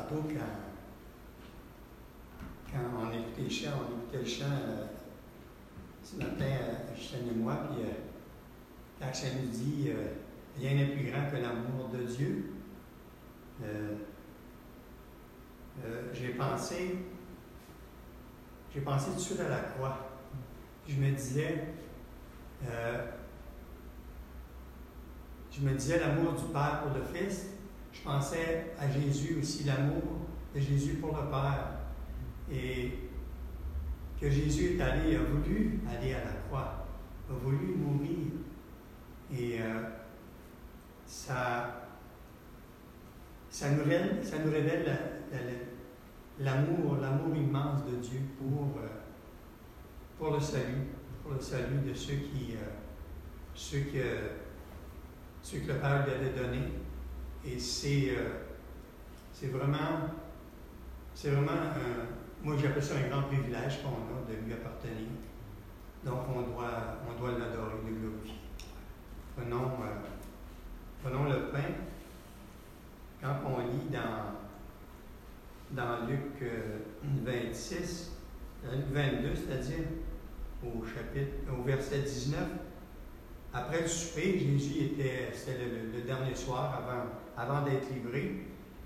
tantôt quand on écoutait le chant ce matin, Justine et moi, puis quand ça nous dit rien n'est plus grand que l'amour de Dieu, j'ai pensé tout de suite à la croix. Je me disais l'amour du Père pour le Fils. Je pensais à Jésus aussi, l'amour de Jésus pour le Père. Et que Jésus a voulu aller à la croix, a voulu mourir. Et ça nous révèle l'amour immense de Dieu pour le salut de ceux que le Père lui avait donné. Et c'est vraiment moi j'appelle ça un grand privilège qu'on a de lui appartenir. Donc on doit l'adorer, le glorifier. Prenons le pain. Quand on lit dans Luc 26, Luc 22, c'est-à-dire au verset 19, après le souper, Jésus c'était le dernier soir avant d'être livré.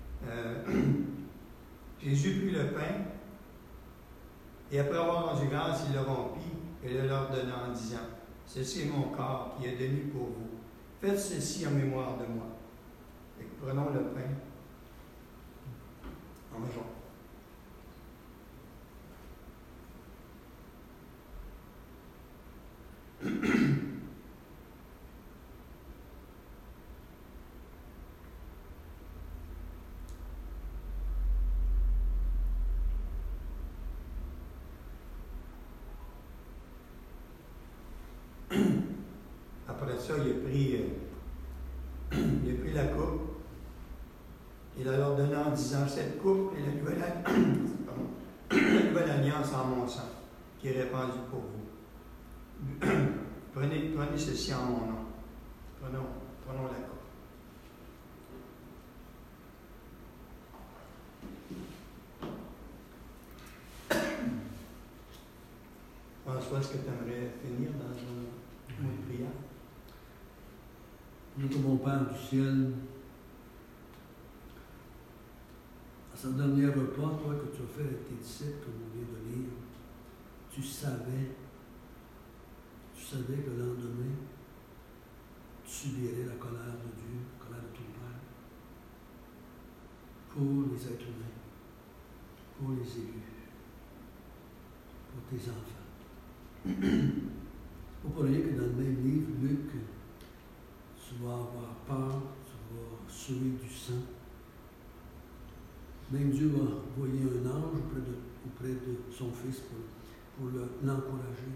Jésus prit le pain et après avoir rendu grâce, il le rompit et le leur donna en disant: ceci est mon corps qui est donné pour vous. Faites ceci en mémoire de moi. Et prenons le pain. Mangeons. Après ça, il a pris la coupe. Il a leur donné en disant: cette coupe est la nouvelle alliance en mon sang, qui est répandue pour vous. Prenez ceci en mon nom. Prenons la coupe. François, est-ce que tu aimerais finir dans un mot de prière? Notre mon Père du ciel, à ce dernier repas, toi, que tu as fait avec tes disciples, comme on vient de lire, tu savais que le lendemain, tu subirais la colère de Dieu, la colère de ton Père, pour les êtres humains, pour les élus, pour tes enfants. C'est pas pour rien que dans le même livre, Luc, tu vas avoir peur, tu vas suer du sang. Même Dieu va envoyer un ange auprès de son Fils pour l'encourager.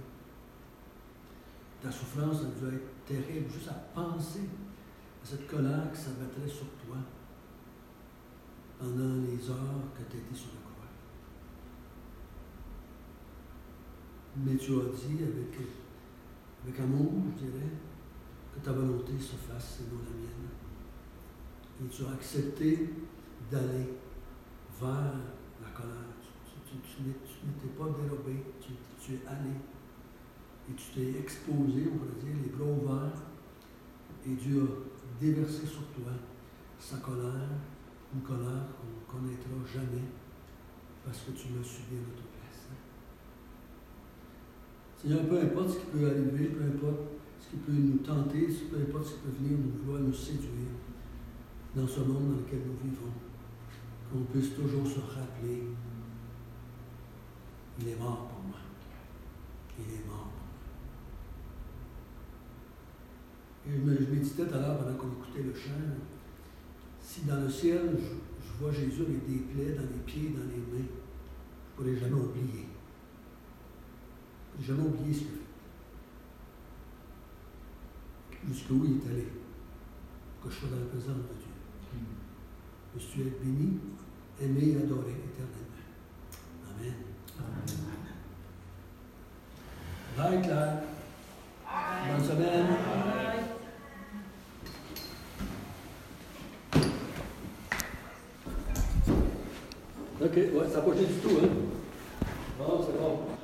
Ta souffrance, elle devait être terrible, juste à penser à cette colère qui s'abattrait sur toi pendant les heures que tu étais sur la croix. Mais tu as dit avec amour, je dirais, que ta volonté se fasse et non la mienne. Et tu as accepté d'aller vers la colère. Tu n'étais pas dérobé, tu es allé. Et tu t'es exposé, on pourrait dire, les bras ouverts. Et Dieu a déversé sur toi sa colère, une colère qu'on ne connaîtra jamais, parce que tu l'as subi à notre place. Seigneur, peu importe ce qui peut arriver, peu importe ce qui peut nous tenter, peu importe ce qui peut venir nous vouloir nous séduire dans ce monde dans lequel nous vivons, qu'on puisse toujours se rappeler, il est mort pour moi. Il est mort pour moi. Et je méditais tout à l'heure pendant qu'on écoutait le chant, si dans le ciel, je vois Jésus avec des plaies dans les pieds, dans les mains, je ne pourrais jamais oublier. Je n'ai jamais oublié ce qu'il a fait. Jusqu'où il est allé, pour que je sois dans la présence de Dieu. Que tu es béni, aimé et adoré éternellement. Amen. Bye, Claire. Bonne semaine. OK, ouais, ça n'a pas bougé du tout, hein? Bon, c'est bon.